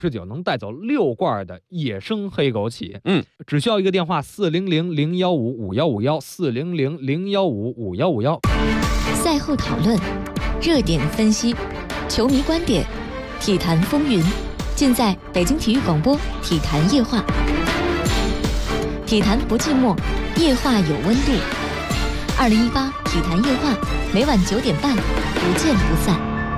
，9能带走6罐的野生黑枸杞。只需要一个电话400-015-5151，400-015-5151。 赛后讨论，热点分析，球迷观点，体坛风云，尽在北京体育广播体坛夜话。体坛不寂寞，夜话有温度。2018体坛夜话，每晚9点半，不见不散。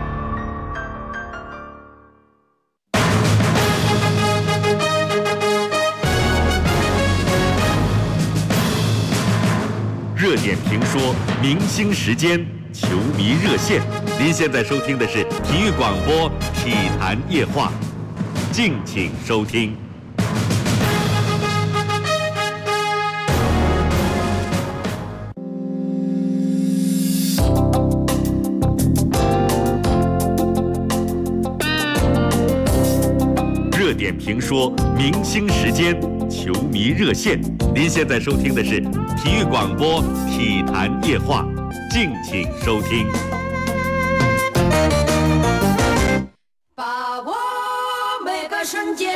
热点评说，明星时间，球迷热线。您现在收听的是体育广播体坛夜话，敬请收听。热点评说，明星时间，球迷热线。您现在收听的是体育广播体坛夜话，敬请收听。 把握每个瞬间，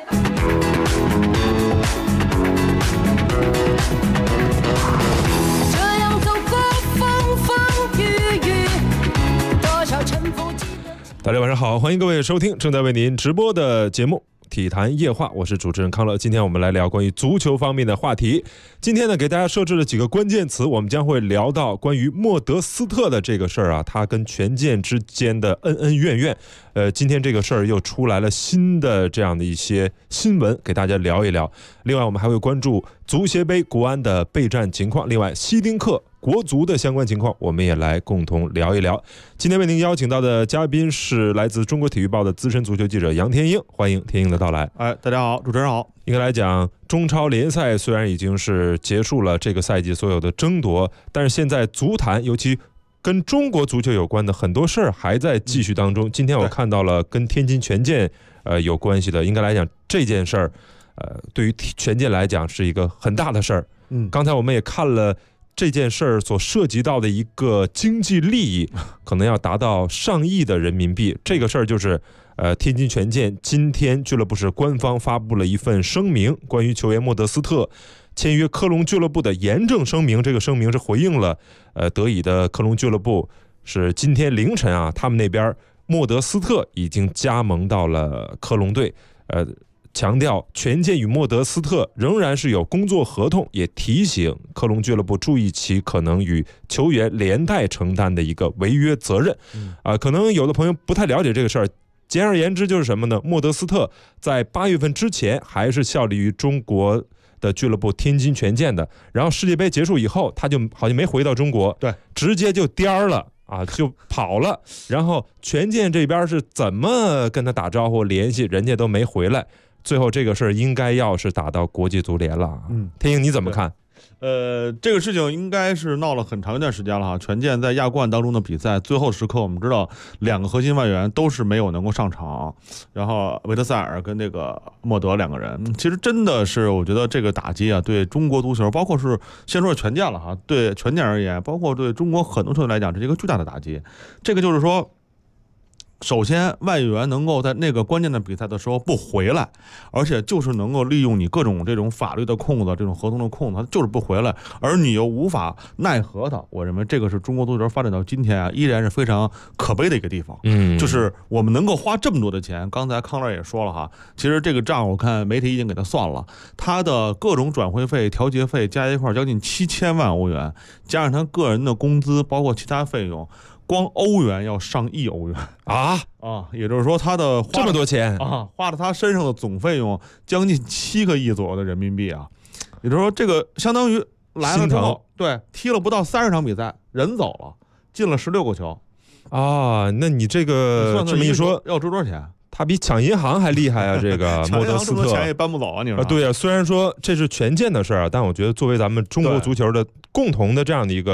这样走过风风雨雨，多少沉浮记得。 大家晚上好，欢迎各位收听正在为您直播的节目体坛夜话，我是主持人康乐。今天我们来聊关于足球方面的话题。今天呢，给大家设置了几个关键词，我们将会聊到关于莫德斯特的这个事儿啊，他跟权健之间的恩恩怨怨。今天这个事儿又出来了新的这样的一些新闻，给大家聊一聊。另外，我们还会关注足协杯国安的备战情况，另外希丁克国足的相关情况，我们也来共同聊一聊。今天为您邀请到的嘉宾是来自中国体育报的资深足球记者杨天鹰，欢迎天鹰的到来。 大家好，主持人好。 应该来讲，中超联赛虽然已经是结束了这个赛季所有的争夺，但是现在足坛，尤其跟中国足球有关的很多事儿还在继续当中。今天我看到了跟天津权健有关系的，应该来讲这件事儿，对于权健来讲是一个很大的事儿。刚才我们也看了这件事儿所涉及到的一个经济利益，可能要达到上亿的人民币。这个事儿就是天津权健今天俱乐部是官方发布了一份声明，关于球员莫德斯特签约科隆俱乐部的严正声明。这个声明是回应了德乙的科隆俱乐部是今天凌晨啊，他们那边莫德斯特已经加盟到了科隆队，强调权健与莫德斯特仍然是有工作合同，也提醒科隆俱乐部注意其可能与球员连带承担的一个违约责任。可能有的朋友不太了解这个事儿，简而言之就是什么呢？莫德斯特在8月份之前还是效力于中国的俱乐部天津权健的，然后世界杯结束以后，他就好像没回到中国，对，直接就颠儿了啊，就跑了。然后权健这边是怎么跟他打招呼联系，人家都没回来。最后这个事儿应该要是打到国际足联了。天鹰你怎么看？ 这个事情应该是闹了很长一段时间了哈。权健在亚冠当中的比赛，最后时刻我们知道2个核心外援都是没有能够上场，然后维特塞尔跟那个莫德2个人，其实真的是我觉得这个打击啊，对中国足球，包括是先说权健了哈，对权健而言，包括对中国很多球队来讲，这是一个巨大的打击。这个就是说，首先外援能够在那个关键的比赛的时候不回来，而且就是能够利用你各种这种法律的空子，这种合同的空子，他就是不回来，而你又无法奈何他。我认为这个是中国足球发展到今天啊，依然是非常可悲的一个地方。就是我们能够花这么多的钱，刚才康乐也说了哈，其实这个账我看媒体已经给他算了，他的各种转会费、调节费加一块将近7000万欧元，加上他个人的工资，包括其他费用，光欧元要上亿欧元啊！也就是说他的这么多钱啊，花了他身上的总费用将近7个亿左右的人民币啊！也就是说，这个相当于来了之后，对，踢了不到30场比赛，人走了，进了16个球啊！那你这个这么一说， 要值多少钱？ 他比抢银行还厉害啊！这个莫德斯特钱也搬不走啊！你说对啊，虽然说这是权健的事儿啊，但我觉得作为咱们中国足球的共同的这样的一个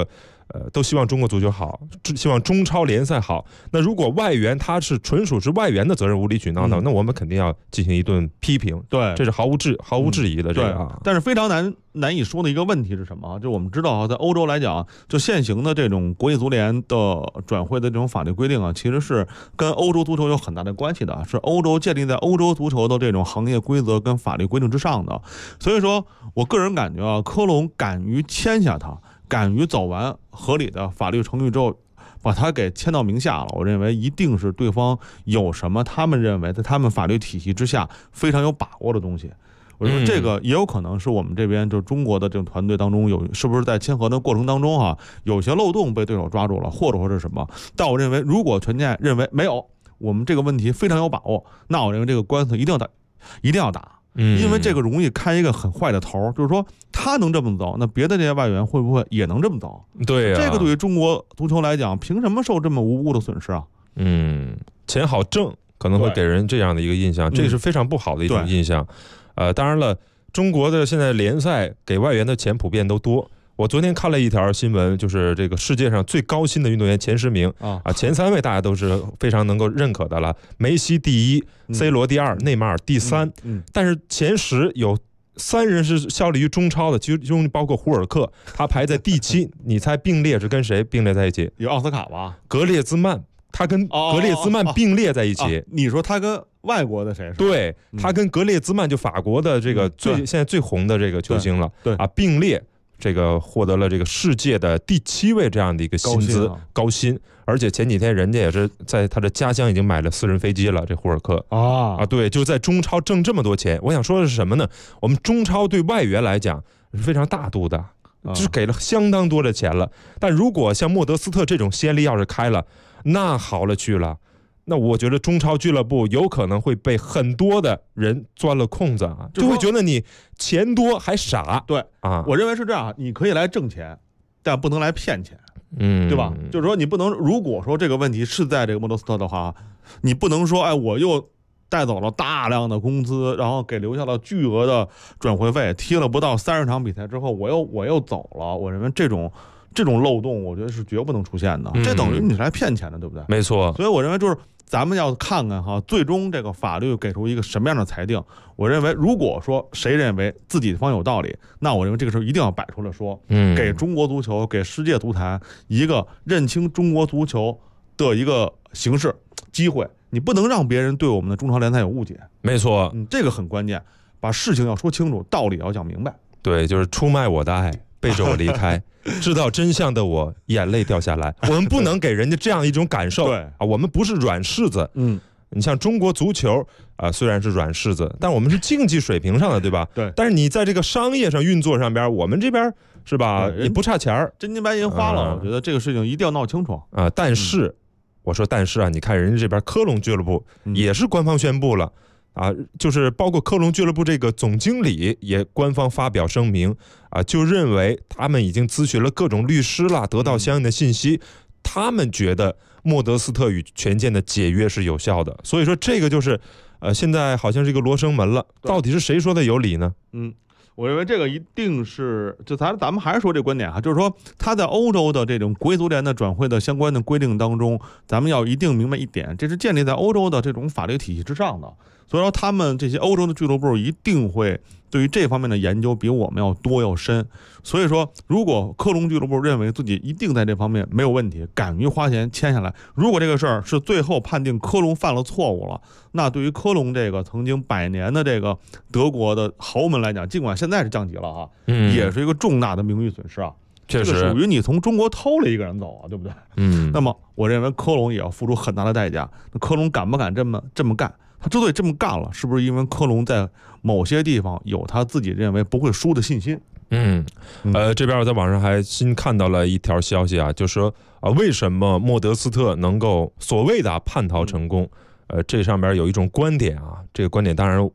都希望中国足球好，希望中超联赛好。那如果外援他是纯属是外援的责任无理取闹的，那我们肯定要进行一顿批评。 对， 这是毫无质疑的。这个但是非常难以说的一个问题是什么？就我们知道啊，在欧洲来讲，就现行的这种国际足联的转会的这种法律规定啊，其实是跟欧洲足球有很大的关系的，是欧洲建立在欧洲足球的这种行业规则跟法律规定之上的。所以说我个人感觉啊，科隆敢于签下他，敢于走完合理的法律程序之后，把他给签到名下了，我认为一定是对方有什么他们认为在他们法律体系之下非常有把握的东西。我说这个也有可能是我们这边就中国的这种团队当中是不是在签合的过程当中有些漏洞被对手抓住了，或者说是什么？但我认为如果权健认为没有，我们这个问题非常有把握，那我认为这个官司一定要打。因为这个容易开一个很坏的头，就是说他能这么走，那别的这些外援会不会也能这么走？ 对呀， 这个对于中国足球来讲，凭什么受这么无辜的损失啊？ 钱好挣，可能会给人这样的一个印象，这是非常不好的一种印象。当然了，中国的现在联赛给外援的钱普遍都多。我昨天看了一条新闻，就是这个世界上最高薪的运动员前10名前3位大家都是非常能够认可的了，梅西第1，C 罗第2，内马尔第3。但是前10有3人是效力于中超的，其中包括胡尔克，他排在第7。你猜并列是跟谁并列在一起？ 有奥斯卡吧？ 格列兹曼，他跟格列兹曼并列在一起。 你说他跟外国的谁？ 对，他跟格列兹曼就法国的这个现在最红的这个球星了，并列。这个获得了这个世界的第7位这样的一个薪资高薪，而且前几天人家也是在他的家乡已经买了私人飞机了。这胡尔克对，就在中超挣这么多钱。我想说的是什么呢？我们中超对外援来讲是非常大度的，就是给了相当多的钱了。但如果像莫德斯特这种先例要是开了，那好了去了。那我觉得中超俱乐部有可能会被很多的人钻了空子就会觉得你钱多还傻。 对我认为是这样，你可以来挣钱，但不能来骗钱，对吧？就是说你不能，如果说这个问题是在这个莫德斯特的话，你不能说我又带走了大量的工资，然后给留下了巨额的转会费，踢了不到30场比赛之后我又走了。我认为这种漏洞，我觉得是绝不能出现的，这等于你是来骗钱的，对不对？ 没错。 所以我认为就是咱们要看看最终这个法律给出一个什么样的裁定。我认为如果说谁认为自己方有道理，那我认为这个时候一定要摆出来说，给中国足球，给世界足坛一个认清中国足球的一个形式机会。你不能让别人对我们的中超联赛有误解。 没错， 这个很关键，把事情要说清楚，道理要讲明白。 对，就是出卖我的爱，背着我离开，知道真相的我眼泪掉下来。我们不能给人家这样一种感受。 对我们不是软柿子。你像中国足球虽然是软柿子，但我们是竞技水平上的，对吧？ 对。 但是你在这个商业上运作上边，我们这边是吧，也不差钱儿， 真金白银花了。我觉得这个事情一定要闹清楚但是我说，但是你看人家这边科隆俱乐部也是官方宣布了。就是包括科隆俱乐部这个总经理也官方发表声明就认为他们已经咨询了各种律师了，得到相应的信息，他们觉得莫德斯特与权健的解约是有效的。所以说这个就是现在好像是一个罗生门了，到底是谁说的有理呢？ 我认为这个一定是，就咱们还是说这观点就是说他在欧洲的这种国际足联的转会的相关的规定当中，咱们要一定明白一点，这是建立在欧洲的这种法律体系之上的。所以说他们这些欧洲的俱乐部一定会对于这方面的研究比我们要多要深。所以说如果科隆俱乐部认为自己一定在这方面没有问题，敢于花钱签下来，如果这个事儿是最后判定科隆犯了错误了，那对于科隆这个曾经100年的这个德国的豪门来讲，尽管现在是降级了也是一个重大的名誉损失确实， 这个属于你从中国偷了一个人走对不对？那么我认为科隆也要付出很大的代价。那科隆敢不敢这么干？他之所以这么干了，是不是因为科隆在某些地方有他自己认为不会输的信心？ 这边我在网上还新看到了一条消息就是说为什么莫德斯特能够所谓的叛逃成功？这上边有一种观点这个观点当然我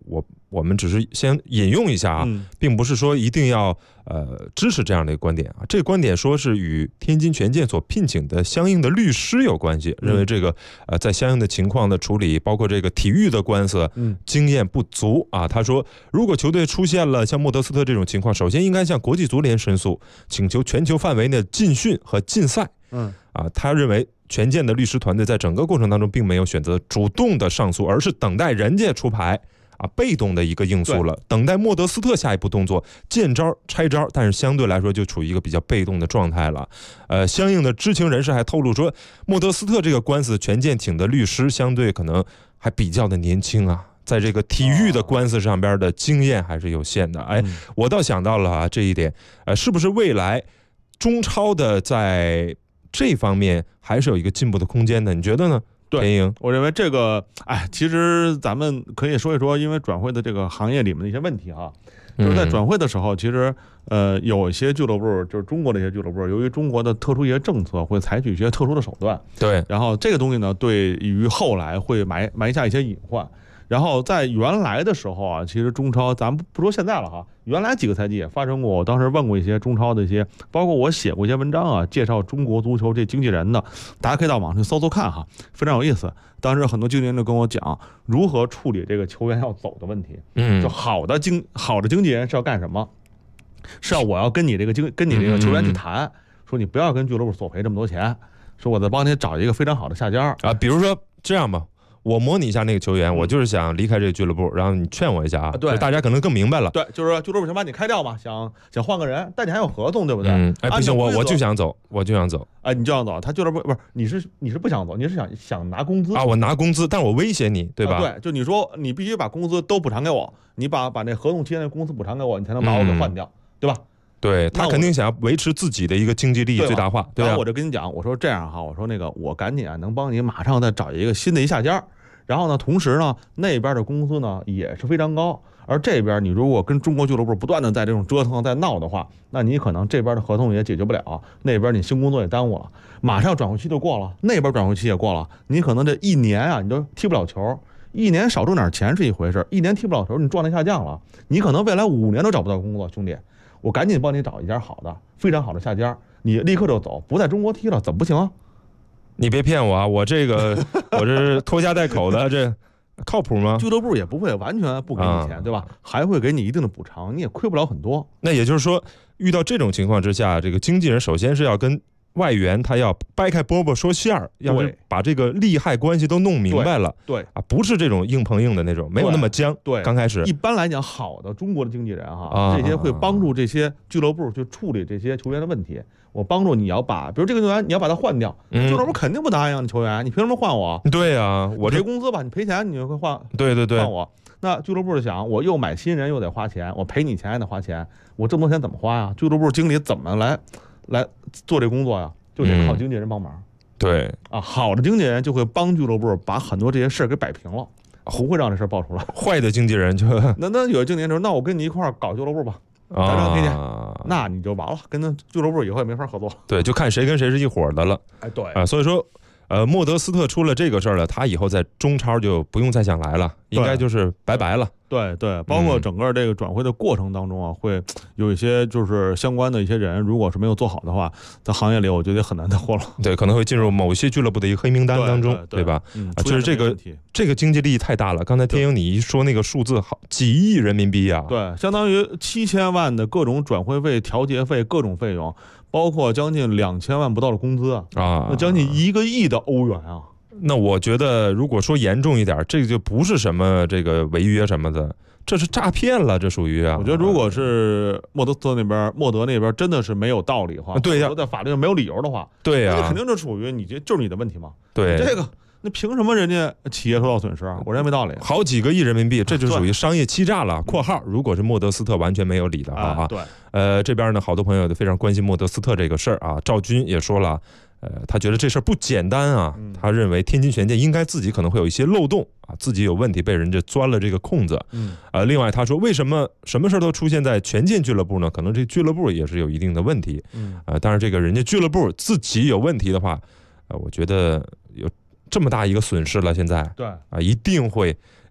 我们只是先引用一下啊，并不是说一定要支持这样的一个观点啊。这个观点说是与天津权健所聘请的相应的律师有关系，认为这个在相应的情况的处理，包括这个体育的官司，经验不足啊。他说，如果球队出现了像莫德斯特这种情况，首先应该向国际足联申诉，请求全球范围内的禁训和禁赛。他认为权健的律师团队在整个过程当中并没有选择主动的上诉，而是等待人家出牌被动的一个应诉了，等待莫德斯特下一步动作，见招拆招，但是相对来说就处于一个比较被动的状态了。相应的知情人士还透露说，莫德斯特这个官司权健请的律师相对可能还比较的年轻啊，在这个体育的官司上边的经验还是有限的。我倒想到了这一点，是不是未来中超的在这方面还是有一个进步的空间的？你觉得呢？ 对，我认为这个，其实咱们可以说一说，因为转会的这个行业里面的一些问题哈，就是在转会的时候，其实有一些俱乐部，就是中国的一些俱乐部，由于中国的特殊一些政策，会采取一些特殊的手段， 对， 然后这个东西呢，对于后来会埋下一些隐患。然后在原来的时候啊，其实中超咱们不说现在了哈，原来几个赛季也发生过。我当时问过一些中超的一些，包括我写过一些文章啊，介绍中国足球这经纪人的，大家可以到网上去搜搜看哈，非常有意思。当时很多经纪人就跟我讲如何处理这个球员要走的问题。就好的经纪人是要干什么？是要我要跟你这个球员去谈，说你不要跟俱乐部索赔这么多钱，说我再帮你找一个非常好的下家啊，比如说这样吧。我模拟一下那个球员，我就是想离开这个俱乐部，然后你劝我一下啊， 对， 大家可能更明白了。 对，就是说俱乐部想把你开掉嘛，想换个人，但你还有合同，对不对？ 不行，我就想走，你就想走。 他俱乐部不是你是不想走，你是想拿工资啊？我拿工资，但我威胁你，对吧？ 对，就你说你必须把工资都补偿给我，你把那合同期间的工资补偿给我，你才能把我给换掉，对吧？ 对，他肯定想要维持自己的一个经济利益最大化，对吧？ 然后我就跟你讲，我说这样哈，我说那个我赶紧能帮你马上再找一个新的下家。然后呢，同时呢，那边的工资呢也是非常高，而这边你如果跟中国俱乐部不断的在这种折腾、在闹的话，那你可能这边的合同也解决不了，那边你新工作也耽误了，马上转会期就过了，那边转会期也过了，你可能这一年啊，你都踢不了球，一年少挣点钱是一回事，一年踢不了球，你状态下降了，你可能未来5年都找不到工作，兄弟，我赶紧帮你找一家好的、非常好的下家，你立刻就走，不在中国踢了，怎么不行啊？ 你别骗我啊！我这是拖家带口的，这靠谱吗？ 俱乐部也不会完全不给你钱，对吧？还会给你一定的补偿，你也亏不了很多。 那也就是说，遇到这种情况之下，这个经纪人首先是要跟外援他要掰开饽饽说馅儿，要是把这个利害关系都弄明白了， 对啊，不是这种硬碰硬的那种，没有那么僵。 对， 刚开始一般来讲，好的中国的经纪人哈，这些会帮助这些俱乐部去处理这些球员的问题。我帮助你要把，比如这个球员你要把他换掉，俱乐部肯定不答应球员，你凭什么换我？ 对啊，我赔工资吧，你赔钱你就会换， 对， 换我。那俱乐部就想，我又买新人又得花钱，我赔你钱还得花钱，我这么多钱怎么花呀？俱乐部经理怎么来做这工作呀？就得靠经纪人帮忙。 对啊，好的经纪人就会帮俱乐部把很多这些事儿给摆平了，不会让这事儿爆出来。 坏的经纪人就那有的经纪人说，那我跟你一块儿搞俱乐部吧。赔钱，那你就完了，跟那俱乐部以后也没法合作。 对，就看谁跟谁是一伙的了。 对啊，所以说，莫德斯特出了这个事儿了，他以后在中超就不用再想来了，应该就是拜拜了。 对，包括整个这个转会的过程当中啊，会有一些就是相关的一些人，如果是没有做好的话，在行业里我觉得很难再活了。 对，可能会进入某些俱乐部的一个黑名单当中，对吧？就是这个经济利益太大了。刚才天鹰你一说那个数字，好几亿人民币啊， 对，相当于7000万的各种转会费、调节费、各种费用，包括将近2000万不到的工资啊，那将近1个亿的欧元啊。 那我觉得，如果说严重一点，这个就不是什么这个违约什么的，这是诈骗了，这属于啊。 我觉得，如果是莫德那边真的是没有道理的话， 对呀， 在法律上没有理由的话， 对呀， 那肯定就属于就是你的问题嘛。 对， 这个那凭什么人家企业受到损失啊？我认为没道理。 好几个亿人民币，这就属于商业欺诈了。括号，如果是莫德斯特完全没有理的啊。 对， 这边呢，好多朋友都非常关心莫德斯特这个事儿啊。赵军也说了。他觉得这事儿不简单啊，他认为天津权健应该自己可能会有一些漏洞啊，自己有问题被人家钻了这个空子。另外他说为什么什么事都出现在权健俱乐部呢？可能这俱乐部也是有一定的问题。当然这个人家俱乐部自己有问题的话，我觉得有这么大一个损失了，现在对啊，一定会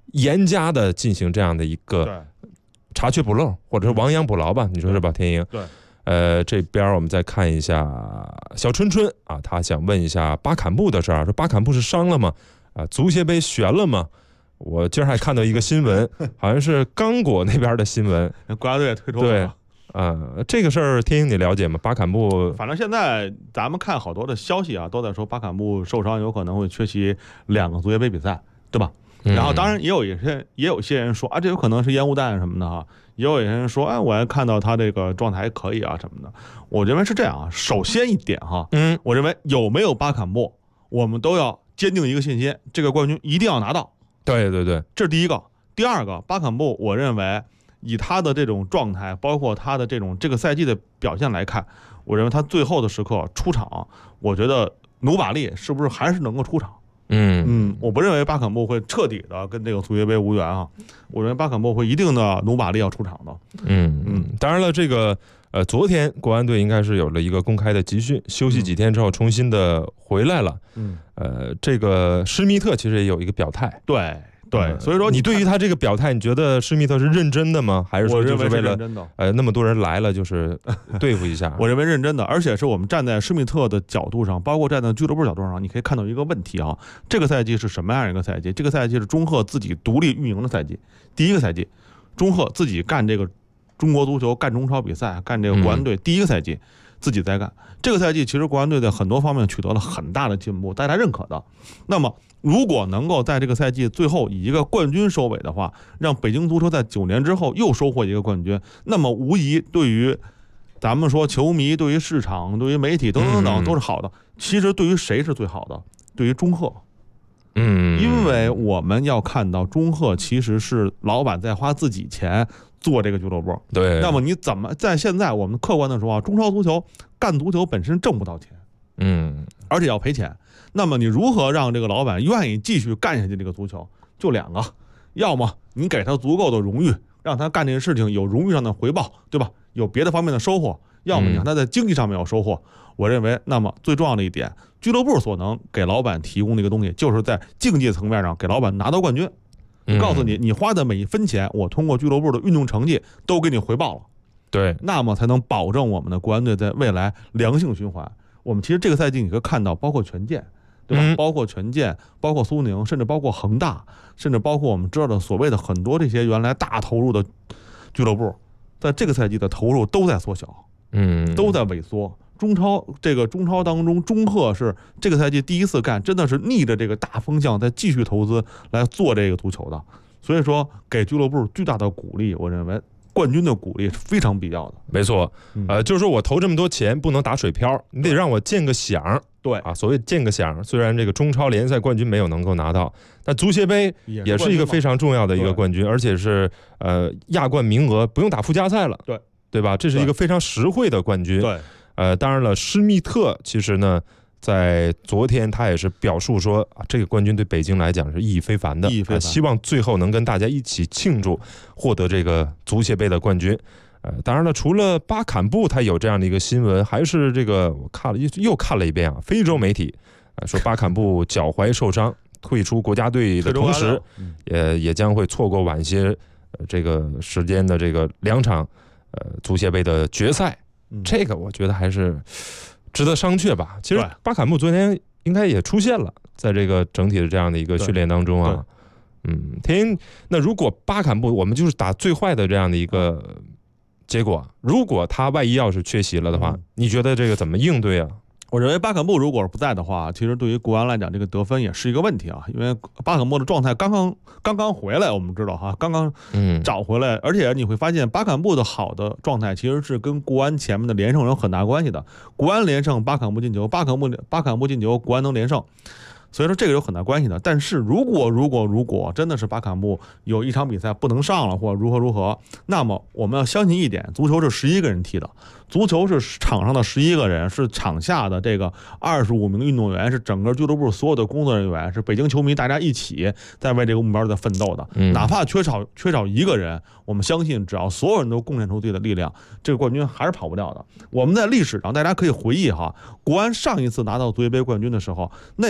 严加的进行这样的一个查缺补漏，或者是亡羊补牢吧？你说是吧，天鹰？ 对。 这边我们再看一下小春春啊，他想问一下巴坎布的事儿，说巴坎布是伤了吗？啊，足协杯悬了吗？我今儿还看到一个新闻，好像是刚果那边的新闻， 国家队退出了。 对，这个事儿天鹰你了解吗？巴坎布， 反正现在咱们看好多的消息啊，都在说巴坎布受伤，有可能会缺席2个足协杯比赛，对吧？然后当然也有一些人说啊，这有可能是烟雾弹什么的哈，也有人说哎，我还看到他这个状态还可以啊什么的。我认为是这样啊，首先一点哈，我认为有没有巴坎布，我们都要坚定一个信心，这个冠军一定要拿到。 对对对， 这是第一个。第二个，巴坎布，我认为以他的这种状态，包括他的这个赛季的表现来看，我认为他最后的时刻出场，我觉得努瓦利是不是还是能够出场？我不认为巴坎布会彻底的跟这个足协杯无缘啊，我认为巴坎布会一定的努瓦利要出场的。 当然了，这个昨天国安队应该是有了一个公开的集训，休息几天之后重新的回来了。这个施密特其实也有一个表态。 对，所以说你对于他这个表态，你觉得施密特是认真的吗？还是说就是为了那么多人来了就是对付一下？ 我认为认真的，而且是我们站在施密特的角度上，包括站在俱乐部角度上，你可以看到一个问题啊，这个赛季是什么样一个赛季？这个赛季是中赫自己独立运营的赛季。第一个赛季，中赫自己干这个中国足球，干中超比赛，干这个国安队，第一个赛季自己在干。这个赛季其实国安队在很多方面取得了很大的进步，大家认可的。那么如果能够在这个赛季最后以一个冠军收尾的话，让北京足球在9年之后又收获一个冠军，那么无疑对于咱们说球迷、对于市场、对于媒体等等等都是好的。其实对于谁是最好的？对于中赫。因为我们要看到中赫其实是老板在花自己钱做这个俱乐部。 对。 那么你怎么在现在我们客观的说啊，中超足球干足球本身挣不到钱，而且要赔钱。那么你如何让这个老板愿意继续干下去这个足球？就2个，要么你给他足够的荣誉，让他干这个事情有荣誉上的回报，对吧？有别的方面的收获，要么你让他在经济上面有收获。我认为，那么最重要的一点，俱乐部所能给老板提供的一个东西，就是在竞技层面上给老板拿到冠军。告诉你，你花的每一分钱，我通过俱乐部的运动成绩都给你回报了。 对， 那么才能保证我们的国安队在未来良性循环。我们其实这个赛季你可以看到，包括权健，对吧？包括权健，包括苏宁，甚至包括恒大，甚至包括我们知道的所谓的很多这些原来大投入的俱乐部，在这个赛季的投入都在缩小，都在萎缩。中超当中，中赫是这个赛季第一次干，真的是逆着这个大风向在继续投资来做这个足球的。所以说，给俱乐部巨大的鼓励，我认为冠军的鼓励是非常必要的。 没错，就是说我投这么多钱不能打水漂，你得让我见个响。 对啊，所谓见个响，虽然这个中超联赛冠军没有能够拿到，但足协杯也是一个非常重要的一个冠军，而且是亚冠名额不用打附加赛了，对吧？这是一个非常实惠的冠军。 对， 当然了，施密特其实呢，在昨天他也是表述说，这个冠军对北京来讲是意义非凡的，希望最后能跟大家一起庆祝获得这个足协杯的冠军。当然了，除了巴坎布他有这样的一个新闻，还是这个我又看了一遍啊，非洲媒体说巴坎布脚踝受伤，退出国家队的同时，也将会错过晚些这个时间的这个2场足协杯的决赛。这个我觉得还是值得商榷吧。其实巴坎布昨天应该也出现了，在这个整体的这样的一个训练当中啊。那如果巴坎布我们就是打最坏的这样的一个结果，如果他万一要是缺席了的话，你觉得这个怎么应对啊？ 我认为巴坎布如果是不在的话，其实对于国安来讲，这个得分也是一个问题啊。因为巴坎布的状态刚刚回来，我们知道哈，刚刚找回来，而且你会发现巴坎布的好的状态其实是跟国安前面的连胜有很大关系的。国安连胜，巴坎布进球，巴坎布进球，国安能连胜。所以说这个有很大关系的。但是如果真的是巴坎布有一场比赛不能上了，或者如何，那么我们要相信一点，足球是11个人踢的，足球是场上的11个人，是场下的这个25名运动员，是整个俱乐部所有的工作人员，是北京球迷大家一起在为这个目标在奋斗的。哪怕缺少一个人，我们相信只要所有人都贡献出自己的力量，这个冠军还是跑不掉的。我们在历史上大家可以回忆哈，国安上一次拿到足协杯冠军的时候，那次我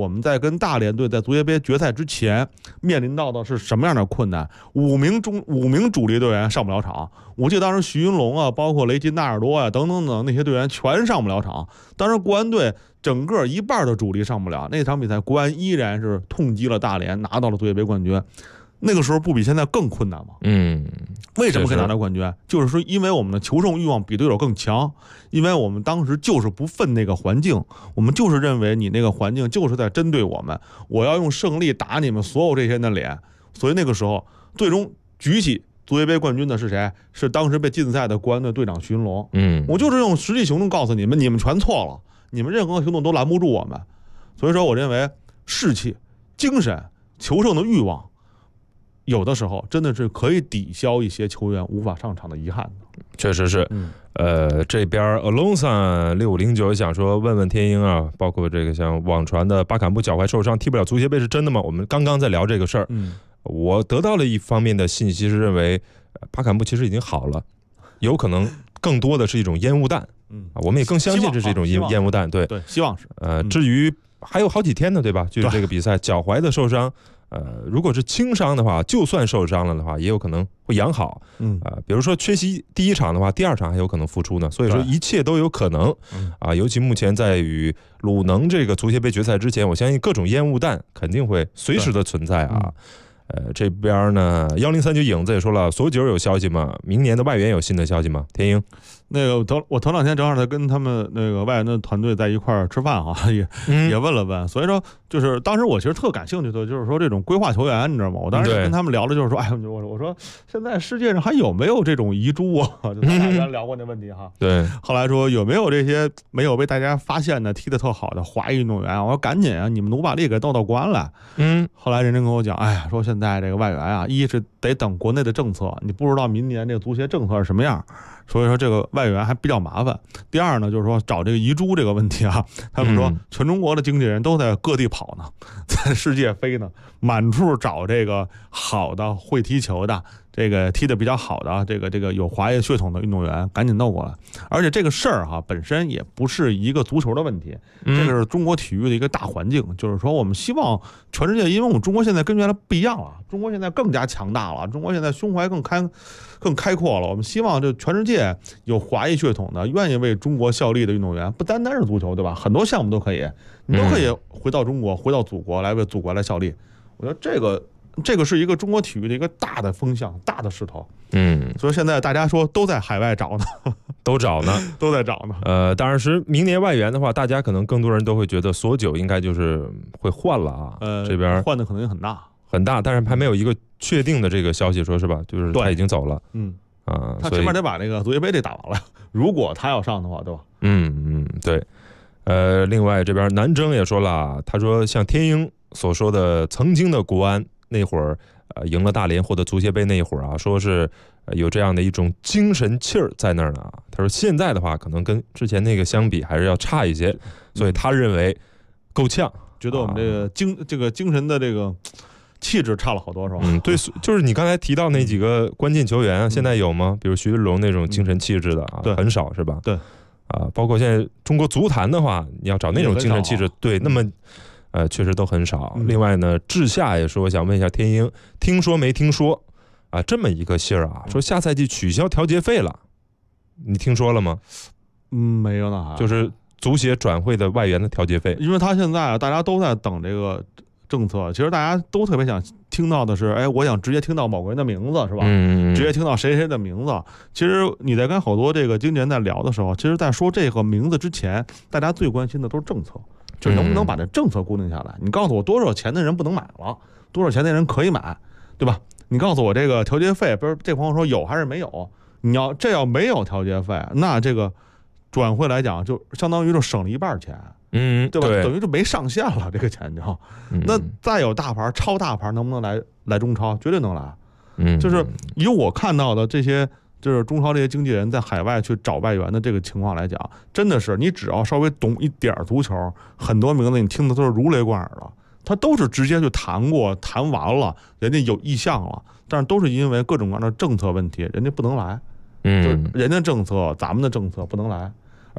们在跟大连队在足协杯决赛之前面临到的是什么样的困难？5名主力队员上不了场，我记得当时徐云龙啊，包括雷吉纳尔多啊等等等那些队员全上不了场。当时国安队整个一半的主力上不了，那场比赛国安依然是痛击了大连，拿到了足协杯冠军。那个时候不比现在更困难吗？为什么可以拿到冠军？就是说，因为我们的求胜欲望比对手更强，因为我们当时就是不愤那个环境，我们就是认为你那个环境就是在针对我们，我要用胜利打你们所有这些人的脸。所以那个时候，最终举起足协杯冠军的是谁？是当时被禁赛的国安队队长徐云龙。我就是用实际行动告诉你们，你们全错了，你们任何行动都拦不住我们。所以说，我认为士气、精神、求胜的欲望，有的时候真的是可以抵消一些球员无法上场的遗憾的。 确实是。这边 Alonso 6509想说问问天鹰啊，包括这个像网传的巴坎布脚踝受伤踢不了足协杯是真的吗？我们刚刚在聊这个事儿。我得到了一方面的信息是认为巴坎布其实已经好了，有可能更多的是一种烟雾弹。我们也更相信这是一种烟雾弹。对， 希望是。 至于还有好几天呢，对吧？就是这个比赛脚踝的受伤。如果是轻伤的话，就算受伤了的话，也有可能会养好。比如说缺席第一场的话，第二场还有可能复出呢。所以说一切都有可能。尤其目前在与鲁能这个足协杯决赛之前，我相信各种烟雾弹肯定会随时的存在啊。这边呢，1039影子也说了，所九有消息吗？明年的外援有新的消息吗？天鹰， 那个我头两天正好在跟他们那个外援的团队在一块儿吃饭哈，也问了问，所以说就是当时我其实特感兴趣的，就是说这种规划球员，你知道吗？我当时跟他们聊的就是说，哎，我说现在世界上还有没有这种遗珠啊？就咱俩聊过那问题哈。 对， 后来说有没有这些没有被大家发现的踢得特好的华裔运动员？我说赶紧啊，你们努把力给弄到国安来。后来人家跟我讲，哎呀，说现在这个外援啊，一是得等国内的政策，你不知道明年这个足协政策是什么样，所以说这个外援还比较麻烦。第二呢，就是说找这个遗珠这个问题啊，他们说全中国的经纪人都在各地跑呢，在世界飞呢，满处找这个好的会踢球的，这个踢得比较好的这个有华裔血统的运动员赶紧弄过来。而且这个事儿哈本身也不是一个足球的问题，这个是中国体育的一个大环境，就是说我们希望全世界，因为我们中国现在跟原来不一样了，中国现在更加强大了，中国现在胸怀更开阔了，我们希望就全世界有华裔血统的愿意为中国效力的运动员，不单单是足球，对吧？很多项目都可以，你都可以回到中国，回到祖国来为祖国来效力。我觉得这个是一个中国体育的一个大的风向，大的势头。所以现在大家说都在海外找呢， 都在找呢。当然是明年外援的话，大家可能更多人都会觉得索九应该就是会换了啊。这边换的可能性很大， 但是还没有一个确定的这个消息，说是吧？就是他已经走了。 他起码得把那个足协杯得打完了，如果他要上的话，对吧？ 对。另外这边南征也说了，他说像天鹰所说的曾经的国安那会儿赢了大连获得足协杯那一会儿啊，说是有这样的一种精神气儿在那儿呢。他说现在的话可能跟之前那个相比还是要差一些，所以他认为够呛， 觉得我们这个精神的这个气质差了好多，是吧？ 对，就是你刚才提到那几个关键球员，现在有吗？比如徐云龙那种精神气质的啊，很少是吧？ 对， 包括现在中国足坛的话，你要找那种精神气质，对，那么确实都很少。另外呢，志夏也说想问一下天鹰，听说没听说啊？这么一个信儿啊，说下赛季取消调节费了，你听说了吗？ 没有呢， 就是足协转会的外援的调节费， 因为他现在大家都在等这个政策，其实大家都特别想听到的是，哎，我想直接听到某个人的名字，是吧？直接听到谁的名字。其实你在跟好多这个经纪人在聊的时候，其实在说这个名字之前，大家最关心的都是政策，就能不能把这政策固定下来。你告诉我多少钱的人不能买了，多少钱的人可以买，对吧？你告诉我这个调节费，不是这朋友说有还是没有？要没有调节费，那这个转会来讲就相当于就省了一半钱。对吧？等于就没上限了，这个钱就。那再有大牌、超大牌，能不能来中超？绝对能来。就是以我看到的这些，就是中超这些经纪人在海外去找外援的这个情况来讲，真的是你只要稍微懂一点足球，很多名字你听的都是如雷贯耳的，他都是直接就谈完了，人家有意向了，但是都是因为各种各样的政策问题，人家不能来。就是人家政策，咱们的政策不能来。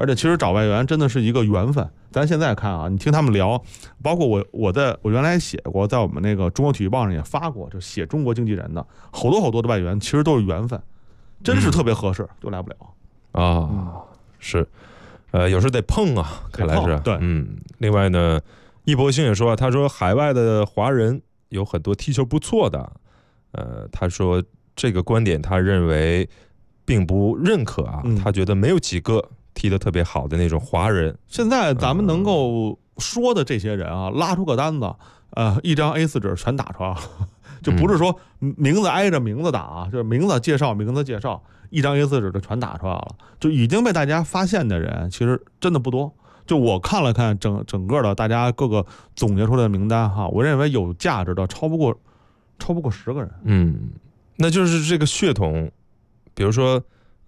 而且其实找外援真的是一个缘分。咱现在看啊，你听他们聊，包括我原来写过，在我们那个中国体育报上也发过，就写中国经纪人的好多的外援，其实都是缘分，真是特别合适就来不了啊。是，有时候得碰啊，看来是对， 另外呢，易博兴也说，他说海外的华人有很多踢球不错的，他说这个观点他认为并不认可啊，他觉得没有几个踢得特别好的那种华人。 现在咱们能够说的这些人啊，拉出个单子，一张 A4 纸全打出来了，就不是说名字挨着名字打啊，就是名字介绍，一张 A4 纸就全打出来了，就已经被大家发现的人，其实真的不多。就我看了看整个的大家各个总结出来的名单哈，我认为有价值的超不过10个人。 那就是这个血统，比如说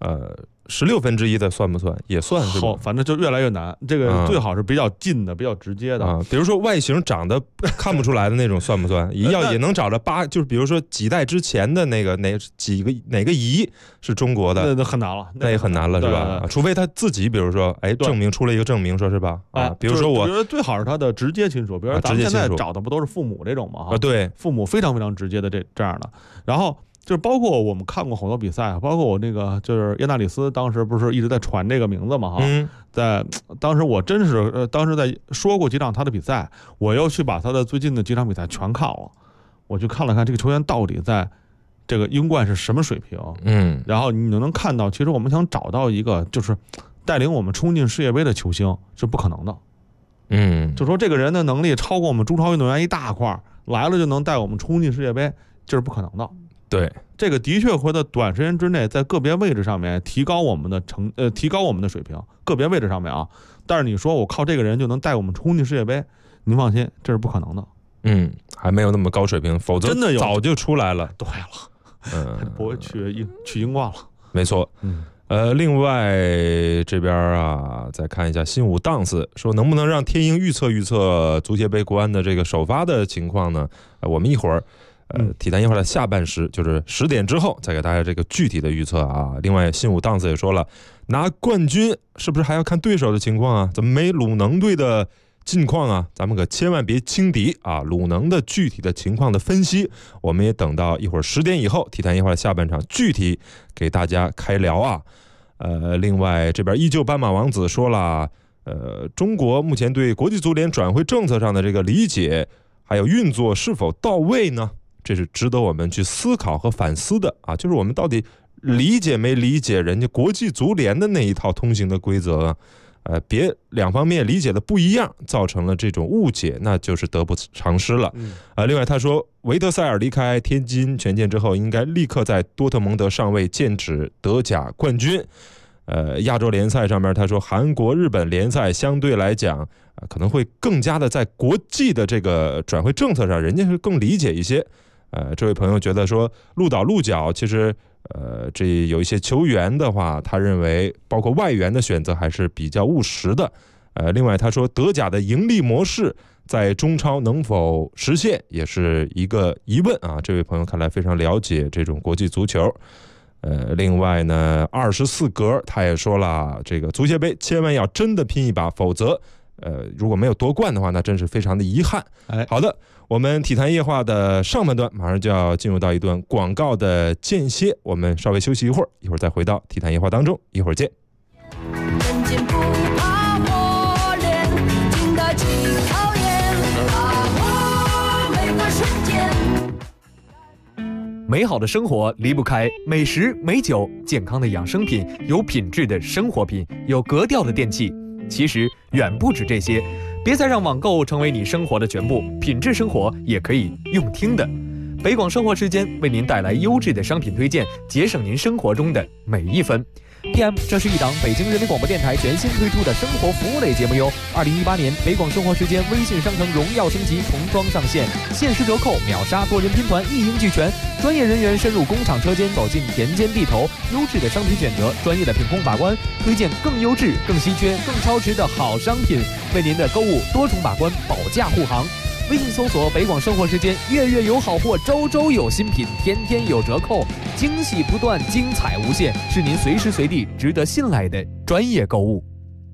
1/16的算不算？也算是吧。 反正就越来越难。这个最好是比较近的、比较直接的啊。比如说外形长得看不出来的那种算不算？也能找着就是比如说几代之前的那个哪个姨是中国的， 那很难了， 那也很难了，是吧？除非他自己，比如说证明出了一个证明，说是吧？比如说我觉得最好是他的直接亲属，比如说咱们现在找的不都是父母这种吗？ 对， 父母非常非常直接的这样的，然后。就是包括我们看过好多比赛，包括我那个就是耶纳里斯当时不是一直在传这个名字嘛哈，在当时我真是当时在说过几场他的比赛，我又去把他的最近的几场比赛全看了，我去看了看这个球员到底在这个英冠是什么水平，然后你能看到，其实我们想找到一个就是带领我们冲进世界杯的球星是不可能的，就说这个人的能力超过我们中超运动员一大块，来了就能带我们冲进世界杯，这是不可能的。 对， 这个的确会在短时间之内，在个别位置上面提高我们的水平，个别位置上面啊。但是你说我靠这个人就能带我们冲进世界杯，您放心，这是不可能的。 还没有那么高水平，否则真的早就出来了。 对了，不会去英冠了。 没错。另外这边啊，再看一下新武档次说，能不能让天鹰预测足协杯国安的这个首发的情况呢？我们一会儿。体坛夜话的下半时就是10点之后再给大家这个具体的预测啊。另外新武档次也说了，拿冠军是不是还要看对手的情况啊？怎么没鲁能队的近况啊？咱们可千万别轻敌啊！鲁能的具体的情况的分析，我们也等到一会儿10点以后体坛夜话的下半场具体给大家开聊啊。另外这边依旧斑马王子说了，中国目前对国际足联转会政策上的这个理解还有运作是否到位呢？这是值得我们去思考和反思的啊！就是我们到底理解没理解人家国际足联的那一套通行的规则啊？别两方面理解的不一样，造成了这种误解，那就是得不偿失了。另外他说，维特塞尔离开天津权健之后，应该立刻在多特蒙德上位剑指德甲冠军。亚洲联赛上面他说，韩国、日本联赛相对来讲可能会更加的在国际的这个转会政策上，人家是更理解一些。这位朋友觉得说，鹿岛鹿角其实这有一些球员的话，他认为包括外援的选择还是比较务实的。另外他说，德甲的盈利模式在中超能否实现也是一个疑问啊。这位朋友看来非常了解这种国际足球。另外呢，24格他也说了，这个足协杯千万要真的拼一把，否则如果没有夺冠的话，那真是非常的遗憾。好的，我们体坛夜话的上半段马上就要进入到一段广告的间歇，我们稍微休息一会儿，一会儿再回到体坛夜话当中，一会儿见。 人间不怕磨练，经得起考验，把握每个瞬间。 美好的生活离不开美食、美酒、健康的养生品、有品质的生活品、有格调的电器。其实远不止这些，别再让网购成为你生活的全部，品质生活也可以用听的。北广生活时间为您带来优质的商品推荐，节省您生活中的每一分。PM， 这是一档北京人民广播电台全新推出的生活服务类节目哟。2018年北广生活时间微信商城荣耀升级重装上线，限时折扣，秒杀多人拼团，一应俱全。专业人员深入工厂车间，走进田间地头，优质的商品选择，专业的品控把关，推荐更优质、更稀缺、更超值的好商品，为您的购物多重把关，保驾护航。微信搜索北广生活时间，月月有好货，周周有新品，天天有折扣，惊喜不断，精彩无限，是您随时随地值得信赖的专业购物。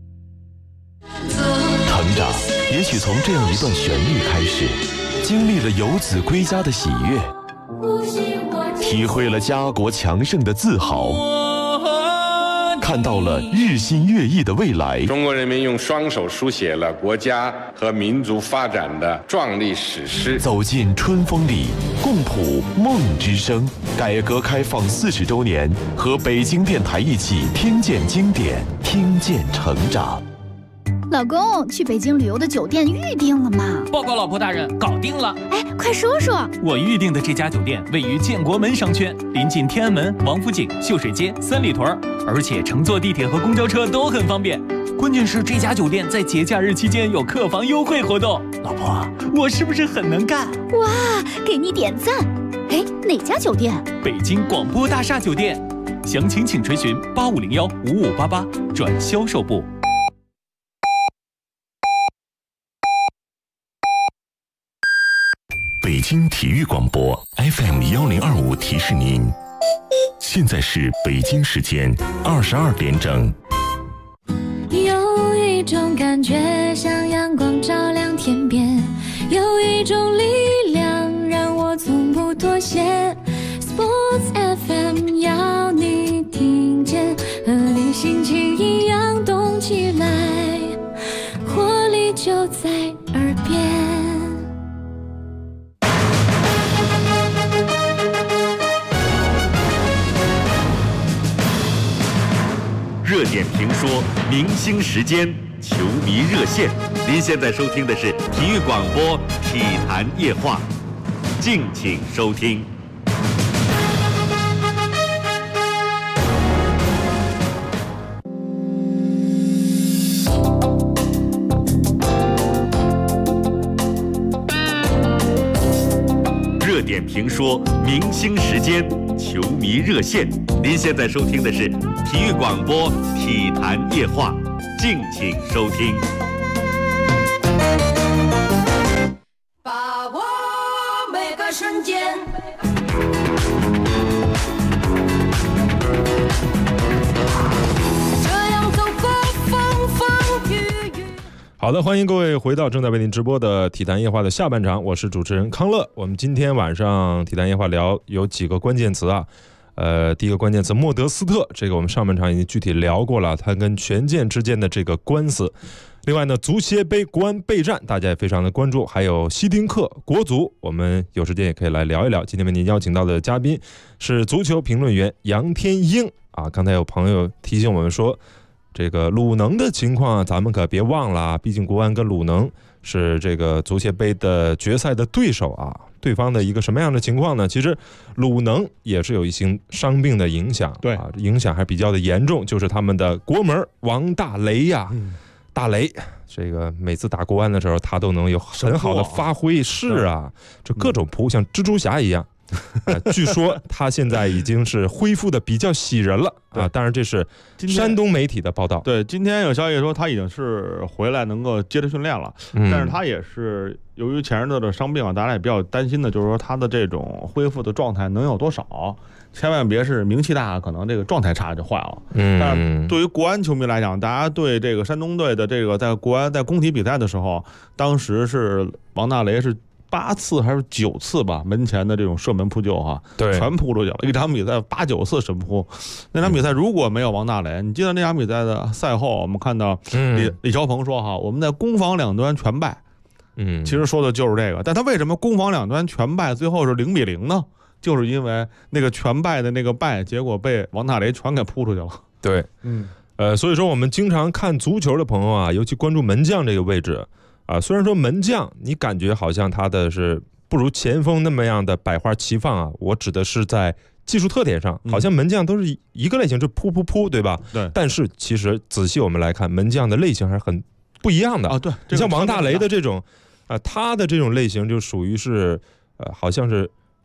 长，也许从这样一段旋律开始，经历了游子归家的喜悦，体会了家国强盛的自豪，看到了日新月异的未来。 中国人民用双手书写了国家和民族发展的壮丽史诗。 走进春风里，共谱梦之声。改革开放40周年，和北京电台一起听见经典，听见成长。 老公，去北京旅游的酒店预定了吗？ 报告老婆大人，搞定了。 哎，快说说。 我预定的这家酒店位于建国门商圈，临近天安门、王府井、秀水街、三里屯，而且乘坐地铁和公交车都很方便。关键是这家酒店在节假日期间有客房优惠活动。老婆，我是不是很能干？ 哇，给你点赞。哎，哪家酒店？ 北京广播大厦酒店。详情请垂询8501-5588转销售部。 北京体育广播 FM1025提示您，现在是北京时间22点整。 有一种感觉像阳光照亮天边，有一种力量让我从不妥协。Sports FM 要你听见，和你心情一样动起来，活力就在耳边。 热点评说，明星时间，球迷热线。您现在收听的是体育广播《体坛夜话》，敬请收听。热点评说，明星时间，球迷热线。您现在收听的是体育广播《体坛夜话》，敬请收听。 把握每个瞬间。这样走过风风雨雨。 好的，欢迎各位回到正在为您直播的体坛夜话的下半场，我是主持人康乐。我们今天晚上体坛夜话聊有几个关键词啊。第一个关键词莫德斯特，这个我们上半场已经具体聊过了，他跟权健之间的这个官司。另外呢，足协杯国安备战大家也非常的关注，还有希丁克国足，我们有时间也可以来聊一聊。今天为您邀请到的嘉宾是足球评论员杨天英啊。刚才有朋友提醒我们说，这个鲁能的情况咱们可别忘了，毕竟国安跟鲁能是这个足协杯的决赛的对手啊。对方的一个什么样的情况呢？其实鲁能也是有一些伤病的影响， 对啊，影响还比较的严重，就是他们的国门王大雷呀，大雷，这个每次打国安的时候，他都能有很好的发挥，是啊，这各种扑像蜘蛛侠一样。据说他现在已经是恢复的比较喜人了啊！当然这是山东媒体的报道。 对，今天有消息说他已经是回来能够接着训练了，但是他也是由于前阵的伤病啊，大家也比较担心的，就是说他的这种恢复的状态能有多少？千万别是名气大，可能这个状态差就坏了。但是对于国安球迷来讲，大家对这个山东队的这个在国安在工体比赛的时候，当时是王大雷是8次还是9次吧，门前的这种射门扑救哈， 对， 全扑出去了。一场比赛8、9次神扑，那场比赛如果没有王大雷，你记得那场比赛的赛后，我们看到李霄鹏说哈，我们在攻防两端全败。其实说的就是这个。但他为什么攻防两端全败，最后是0-0呢？就是因为那个全败的那个败，结果被王大雷全给扑出去了。 对，所以说我们经常看足球的朋友啊，尤其关注门将这个位置啊，虽然说门将你感觉好像他的是不如前锋那么样的百花齐放啊，我指的是在技术特点上，好像门将都是一个类型，就扑扑扑，对吧？ 对。 但是其实仔细我们来看，门将的类型还是很不一样的啊。对， 你像王大雷的这种他的这种类型就属于是好像是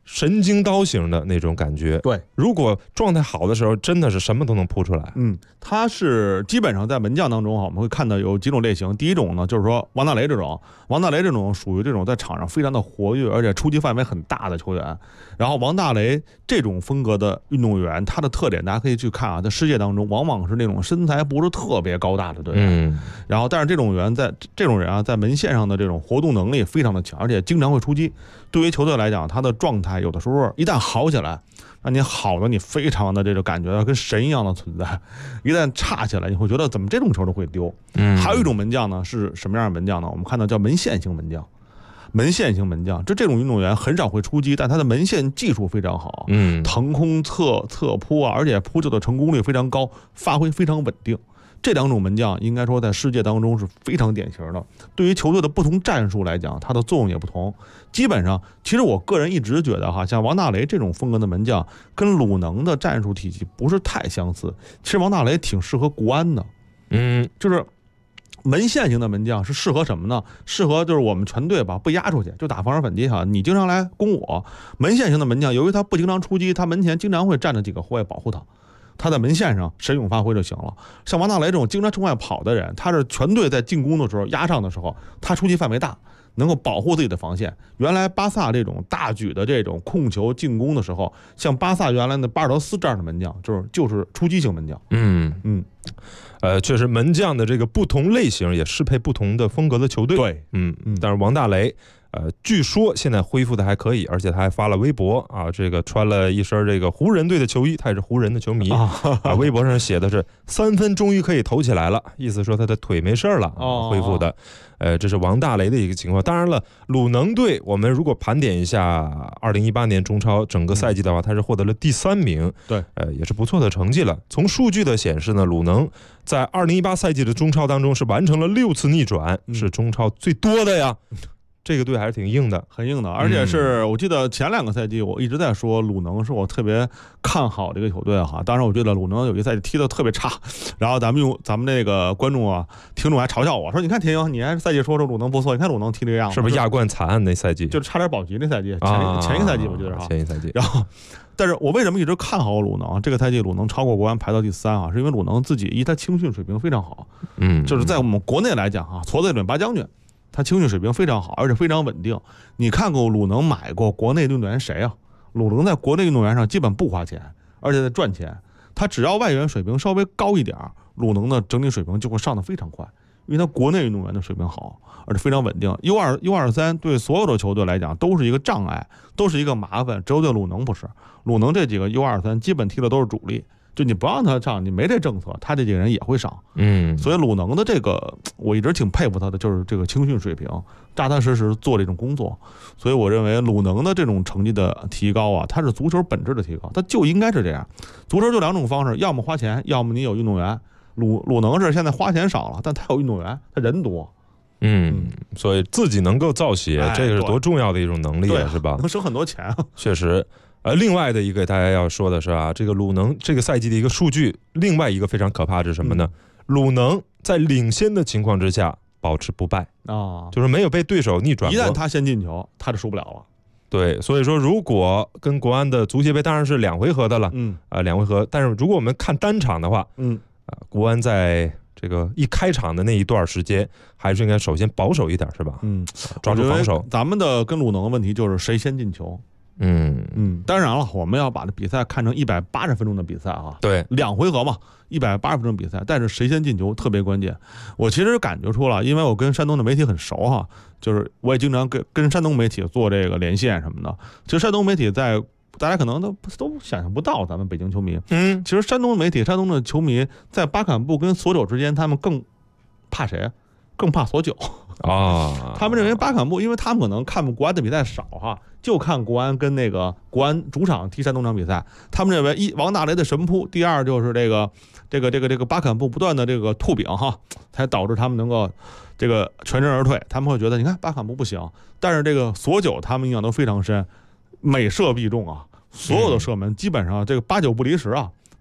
神经刀型的那种感觉。 对， 如果状态好的时候，真的是什么都能扑出来。 他是基本上在门将当中我们会看到有几种类型。第一种呢，就是说王大雷这种属于这种在场上非常的活跃，而且出击范围很大的球员。然后王大雷这种风格的运动员，他的特点大家可以去看啊，在世界当中往往是那种身材不是特别高大的队员。然后但是这种人啊，在门线上的这种活动能力非常的强，而且经常会出击。对于球队来讲，他的状态有的时候一旦好起来，让你好的你非常的这个感觉跟神一样的存在，一旦差起来，你会觉得怎么这种球都会丢。还有一种门将呢，是什么样的门将呢？我们看到叫门线型门将。门线型门将，这种运动员很少会出击，但他的门线技术非常好，腾空侧扑啊，而且扑救的成功率非常高，发挥非常稳定。这两种门将应该说在世界当中是非常典型的。对于球队的不同战术来讲，它的作用也不同。基本上，其实我个人一直觉得哈，像王大雷这种风格的门将，跟鲁能的战术体系不是太相似。其实王大雷挺适合国安的，就是门线型的门将是适合什么呢？适合就是我们全队吧不压出去，就打防守反击哈，你经常来攻我。门线型的门将，由于他不经常出击，他门前经常会站着几个后卫保护他。他在门线上神勇发挥就行了。像王大雷这种经常冲外跑的人，他是全队在进攻的时候压上的时候，他出击范围大，能够保护自己的防线。原来巴萨这种大举的这种控球进攻的时候，像巴萨原来的巴尔德斯这样的门将，就是出击型门将。 确实门将的这个不同类型也适配不同的风格的球队。 对， 但是王大雷。据说现在恢复的还可以，而且他还发了微博啊，这个穿了一身这个湖人队的球衣，他也是湖人的球迷微博上写的是3分终于可以投起来了，意思说他的腿没事了，恢复的。这是王大雷的一个情况。当然了，鲁能队我们如果盘点一下2018年中超整个赛季的话，他是获得了第3名， 对， 也是不错的成绩了。从数据的显示呢，鲁能在2018赛季的中超当中是完成了6次逆转，是中超最多的呀。这个队还是挺硬的， 很硬的，而且是我记得前2个赛季我一直在说鲁能是我特别看好的一个球队哈。当然我觉得鲁能有一个赛季踢得特别差，然后咱们那个观众啊听众还嘲笑我说，你看田英你还赛季说鲁能不错，你看鲁能踢这个样子， 是不是亚冠惨案那赛季就是差点保级那赛季，前一个赛季我觉得哈， 前一赛季。 然后但是我为什么一直看好鲁能？这个赛季鲁能超过国安排到第3啊，是因为鲁能自己他青训水平非常好，就是在我们国内来讲哈，矬子里面拔将军。他青训水平非常好，而且非常稳定。你看过鲁能买过国内运动员谁啊？鲁能在国内运动员上基本不花钱，而且在赚钱。他只要外援水平稍微高一点，鲁能的整体水平就会上得非常快，因为他国内运动员的水平好，而且非常稳定。U23对所有的球队来讲都是一个障碍，都是一个麻烦，只有对鲁能不是。鲁能这几个 U23基本踢的都是主力。就你不让他上，你没这政策，他这几个人也会上。所以鲁能的这个，我一直挺佩服他的，就是这个青训水平，扎扎实实做这种工作。所以我认为鲁能的这种成绩的提高啊，它是足球本质的提高，它就应该是这样。足球就2种方式，要么花钱，要么你有运动员。鲁能是现在花钱少了，但他有运动员，他人多。 所以自己能够造血，这个是多重要的一种能力啊，是吧？ 能省很多钱啊， 确实。另外的一个大家要说的是啊，这个鲁能这个赛季的一个数据，另外一个非常可怕是什么呢？鲁能在领先的情况之下保持不败啊，就是没有被对手逆转过。 一旦他先进球，他就输不了了。 对，所以说如果跟国安的足协杯当然是2回合的了，2回合。但是如果我们看单场的话，国安在这个一开场的那一段时间，还是应该首先保守一点，是吧？抓住防守。 咱们的跟鲁能的问题就是谁先进球。当然了，我们要把这比赛看成180分钟的比赛啊， 对 ，2回合嘛，180分钟比赛，但是谁先进球特别关键。我其实感觉出了，因为我跟山东的媒体很熟哈，就是我也经常跟山东媒体做这个连线什么的。其实山东媒体在大家可能都想象不到，咱们北京球迷，其实山东媒体、山东的球迷在巴坎布跟索九之间，他们更怕谁？更怕索九啊！ 他们认为巴坎布，因为他们可能看国安的比赛少哈，就看国安跟那个国安主场踢山东场比赛。他们认为王大雷的神扑，第二就是这个巴坎布不断的这个吐饼哈，才导致他们能够这个全身而退。他们会觉得，你看巴坎布不行，但是这个索九他们印象都非常深，每射必中啊，所有的射门基本上这个8、9不离10啊。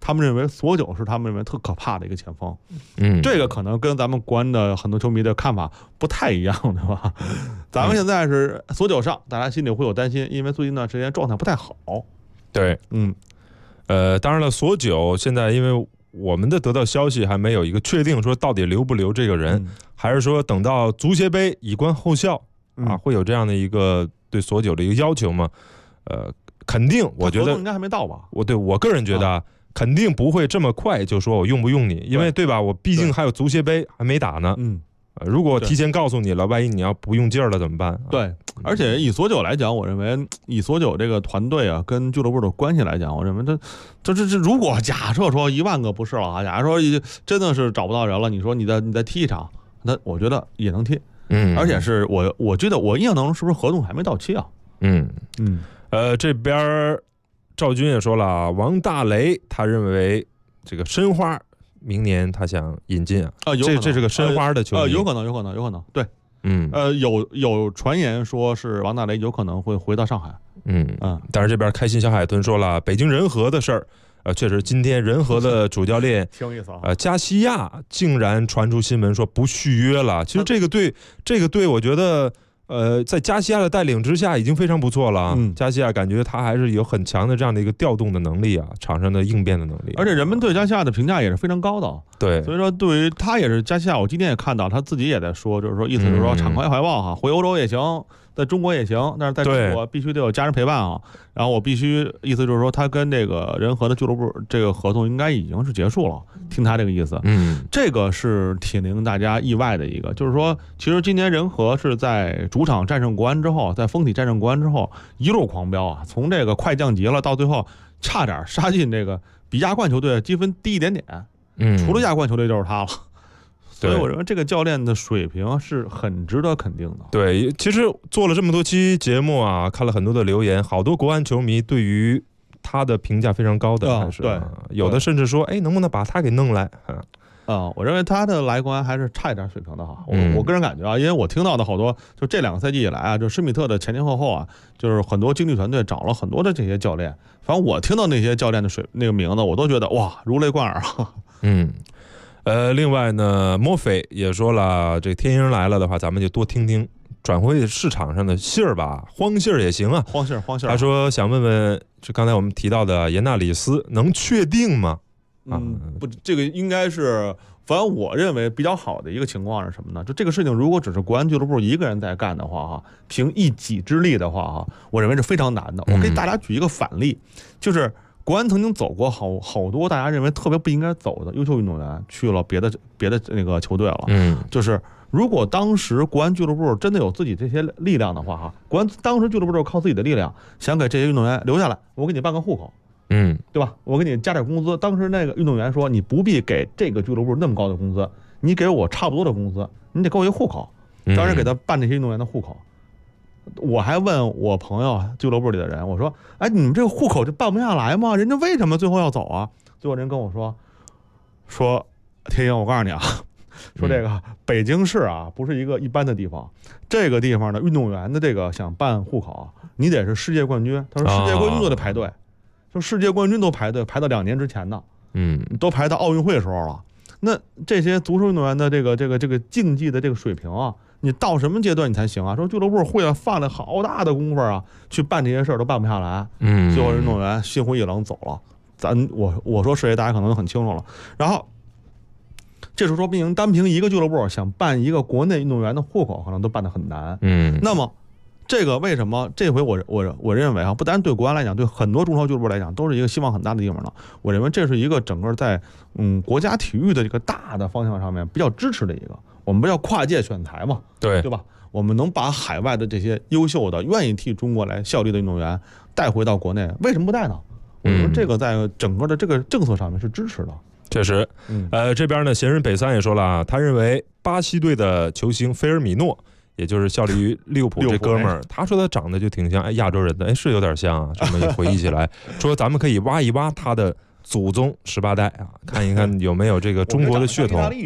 他们认为索九是他们认为特可怕的一个前锋。这个可能跟咱们国安的很多球迷的看法不太一样，对吧？咱们现在是索九上，大家心里会有担心，因为最近一段时间状态不太好。 对，当然了，索九现在因为我们的得到消息还没有一个确定说到底留不留这个人，还是说等到足协杯以观后效啊，会有这样的一个对索九的一个要求吗？肯定，我觉得应该还没到吧。 我个人觉得肯定不会这么快就说我用不用你，因为对吧？我毕竟还有足协杯还没打呢。如果提前告诉你了，万一你要不用劲儿了怎么办？ 对，而且以索九来讲，我认为以索九这个团队啊跟俱乐部的关系来讲，我认为这如果假设说10000个不是了啊，假如说真的是找不到人了，你说你再踢一场，那我觉得也能踢。而且是我觉得我印象当中是不是合同还没到期啊？ 这边赵军也说了，王大雷他认为这个申花明年他想引进这是个申花的球员， 有可能，对，有传言说是王大雷有可能会回到上海， 但是这边开心小海豚说了，北京人和的事儿，确实今天人和的主教练挺有意思啊， 加西亚竟然传出新闻说不续约了。其实这个队，我觉得。在加西亚的带领之下已经非常不错了。加西亚感觉他还是有很强的这样的一个调动的能力啊，场上的应变的能力。 而且人们对加西亚的评价也是非常高的。 对， 所以说对于他也是加西亚，我今天也看到他自己也在说，就是说意思是说敞开怀抱哈，回欧洲也行，在中国也行，但是在中国必须得有家人陪伴啊。然后我必须意思就是说，他跟这个人和的俱乐部这个合同应该已经是结束了。听他这个意思，这个是挺令大家意外的一个，就是说，其实今年人和是在主场战胜国安之后，在丰体战胜国安之后，一路狂飙啊，从这个快降级了，到最后差点杀进这个比亚冠球队积分低一点点，除了亚冠球队就是他了。所以我认为这个教练的水平是很值得肯定的。 对，其实做了这么多期节目啊，看了很多的留言，好多国安球迷对于他的评价非常高的，还是对， 有的甚至说，能不能把他给弄来？ 我认为他的来国安还是差一点水平的哈。我个人感觉啊，因为我听到的好多，就这2个赛季以来啊，就施密特的前后啊，就是很多经纪团队找了很多的这些教练，反正我听到那些教练的那个名字，我都觉得哇，如雷贯耳啊。 另外呢，莫菲也说了，这天鹰来了的话，咱们就多听听转会市场上的信儿吧，荒信儿也行啊。 荒信儿。 他说想问问，这刚才我们提到的严纳里斯能确定吗？ 不，这个应该是，反正我认为比较好的一个情况是什么呢？就这个事情，如果只是国安俱乐部一个人在干的话，哈，凭一己之力的话，我认为是非常难的。我给大家举一个反例，就是国安曾经走过好多大家认为特别不应该走的优秀运动员去了别的那个球队了。就是如果当时国安俱乐部真的有自己这些力量的话，哈，国安当时俱乐部就是靠自己的力量想给这些运动员留下来，我给你办个户口。对吧？我给你加点工资。当时那个运动员说，你不必给这个俱乐部那么高的工资，你给我差不多的工资，你得给我一个户口。当时给他办这些运动员的户口。我还问我朋友俱乐部里的人，我说，你们这个户口就办不下来吗？人家为什么最后要走啊？最后人跟我说天鹰，我告诉你啊，说这个北京市啊不是一个一般的地方，这个地方的运动员的这个想办户口，你得是世界冠军。他说世界冠军都得排队。就世界冠军都排队排到2年之前呢，都排到奥运会时候了。那这些足球运动员的这个竞技的这个水平啊，你到什么阶段你才行啊？说俱乐部会放了好大的功夫啊，去办这些事儿都办不下来。最后运动员心灰意冷走了。我说是谁，大家可能都很清楚了。然后这时候说不定单凭一个俱乐部想办一个国内运动员的户口，可能都办得很难。那么。这个为什么这回我认为啊，不单对国安来讲，对很多中超俱乐部来讲，都是一个希望很大的地方呢。我认为这是一个整个在国家体育的这个大的方向上面比较支持的一个，我们不叫跨界选材嘛，对吧？我们能把海外的这些优秀的愿意替中国来效力的运动员带回到国内，为什么不带呢？我觉得这个在整个的这个政策上面是支持的。 确实，这边呢，闲人北三也说了啊，他认为巴西队的球星菲尔米诺。也就是效力于利物浦这哥们儿，他说他长得就挺像亚洲人的，是有点像啊。这么一回忆起来，说咱们可以挖一挖他的祖宗18代啊，看一看有没有这个中国的血统。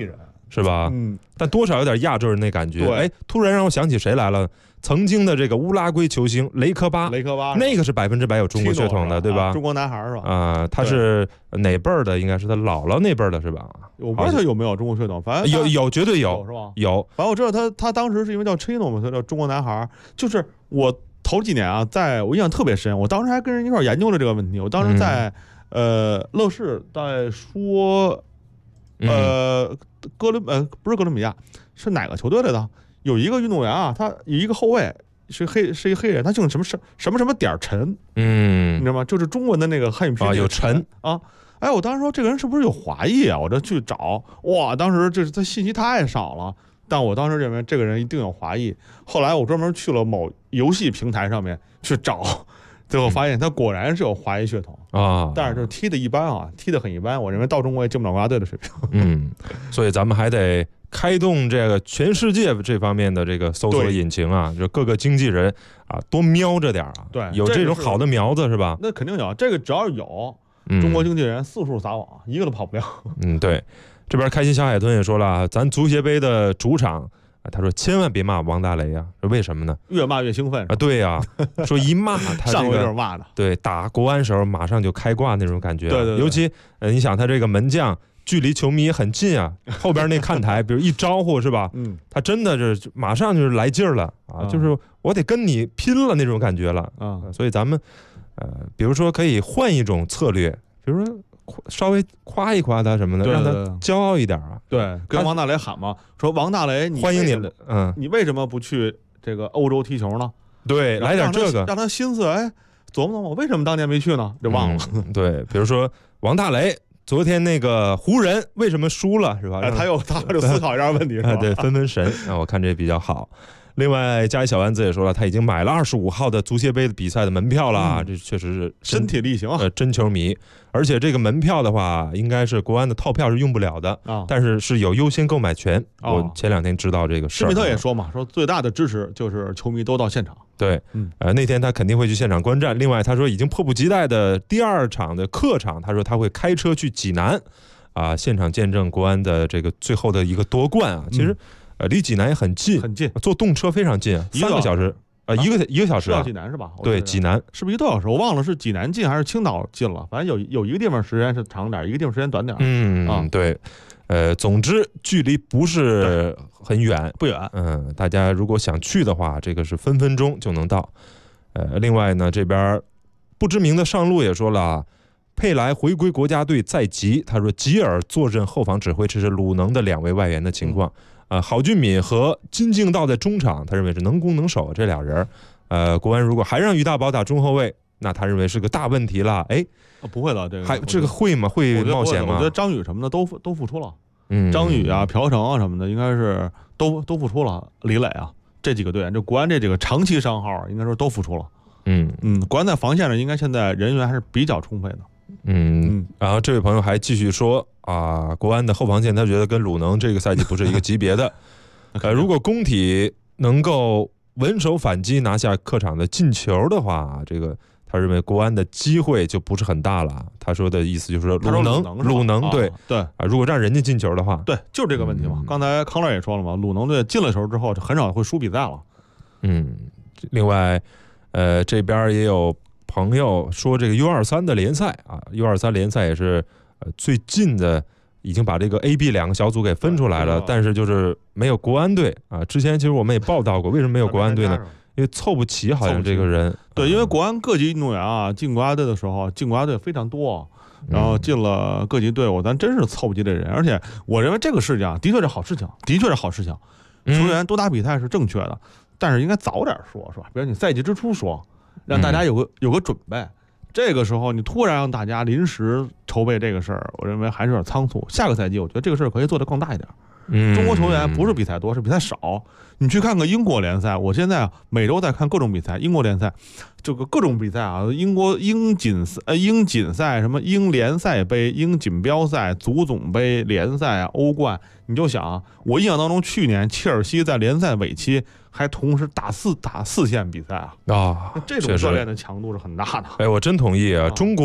是吧？但多少有点亚洲人那感觉。哎，突然让我想起谁来了？曾经的这个乌拉圭球星雷科巴，那个是100%有中国血统的，对吧？ 中国男孩是吧？ 他是哪辈儿的？应该是他姥姥那辈儿的，是吧？ 我不知道他有没有中国血统，反正有，绝对有， 是吧？ 有。 反正我知道他当时是因为叫 Chino 嘛，他叫中国男孩。就是我头几年啊，我印象特别深，我当时还跟人一块研究了这个问题。我当时在乐视在说，不是哥伦比亚，是哪个球队来的？有一个运动员啊，他有一个后卫是一黑人，他姓什么点陈，你知道吗？就是中文的那个汉语拼音有陈啊。哎，我当时说这个人是不是有华裔啊？我这去找，哇，当时这他信息太少了，但我当时认为这个人一定有华裔。后来我专门去了某游戏平台上面去找，最后发现他果然是有华裔血统啊， 但是就是踢的一般啊，踢的很一般。我认为到中国也进不了国家队的水平。 所以咱们还得开动这个全世界这方面的这个搜索引擎啊，就各个经纪人啊多瞄着点啊， 对， 有这种好的苗子是吧？ 那肯定有，这个只要有中国经纪人四处撒网，一个都跑不了。 对，这边开心小海豚也说了，咱足协杯的主场，他说千万别骂王大雷啊，为什么呢？ 越骂越兴奋啊！对呀，说一骂他上回就是骂的， 对，打国安时候马上就开挂那种感觉。 对， 尤其你想他这个门将。距离球迷也很近啊，后边那看台，比如一招呼是吧？他真的是马上就是来劲儿了啊，就是我得跟你拼了那种感觉了啊。所以咱们比如说可以换一种策略，比如说稍微夸一夸他什么的，让他骄傲一点啊。 对，跟王大雷喊嘛，说王大雷， 欢迎你， 你为什么不去这个欧洲踢球呢？ 对，来点这个， 让他心思琢磨琢磨，为什么当年没去呢？就忘了。 对，比如说王大雷。昨天那个湖人为什么输了是吧？ 他就思考一下问题是吧？ 对，分神。我看这比较好。另外，家里小丸子也说了，他已经买了25号的足协杯的比赛的门票了，这确实是身体力行啊， 真球迷。而且这个门票的话，应该是国安的套票是用不了的啊，但是有优先购买权。我前2天知道这个事儿。 施密特也说嘛，说最大的支持就是球迷都到现场。 对，那天他肯定会去现场观战。另外，他说已经迫不及待的第2场的客场，他说他会开车去济南，现场见证国安的这个最后的一个夺冠啊。其实，离济南也很近，坐动车非常近，3个小时，一个小时到济南是吧？ 对，济南是不是1个多小时？我忘了是济南近还是青岛近了，反正有一个地方时间是长点，一个地方时间短点。 对。总之距离不是很远， 不远。 大家如果想去的话，这个是分分钟就能到。另外呢，这边不知名的上路也说了，佩莱回归国家队在即，他说吉尔坐镇后防指挥，这是鲁能的2位外援的情况。郝俊敏和金敬道在中场，他认为是能攻能守这俩人。国安如果还让于大宝打中后卫，那他认为是个大问题了。 不会的， 这个会吗？会冒险吗？ 我觉得张宇什么的都付出了。张宇啊、朴成啊什么的，应该是都付出了。李磊啊，这几个队员，这国安这几个长期伤号，应该说都付出了。国安在防线上应该现在人员还是比较充沛的。 然后这位朋友还继续说国安的后防线他觉得跟鲁能这个赛季不是一个级别的。如果工体能够稳守反击拿下客场的进球的话，这个他认为国安的机会就不是很大了。他说的意思就是说鲁能对如果让人家进球的话， 对，就是这个问题嘛。刚才康乐也说了嘛，鲁能队进了球之后就很少会输比赛了。 另外这边也有朋友说这个 U23 的联赛U23 联赛也是最近的已经把这个 A、B 2个小组给分出来了，但是就是没有国安队之前其实我们也报道过，为什么没有国安队呢？因为凑不齐，好像这个人。 对，因为国安各级运动员进国家队的时候，进国家队非常多，然后进了各级队伍，咱真是凑不齐这人。而且我认为这个事情的确是好事情，球员多打比赛是正确的，但是应该早点说，是吧？比如你赛季之初说，让大家有个准备。这个时候你突然让大家临时筹备这个事儿，我认为还是有点仓促。下个赛季我觉得这个事儿可以做得更大一点。中国球员不是比赛多，是比赛少。你去看看英国联赛，我现在每周在看各种比赛，英国联赛这个各种比赛英锦赛什么英联赛杯、英锦标赛、足总杯、联赛欧冠，你就想我印象当中去年切尔西在联赛尾期还同时打四线比赛这种锻炼的强度是很大的。 我真同意中国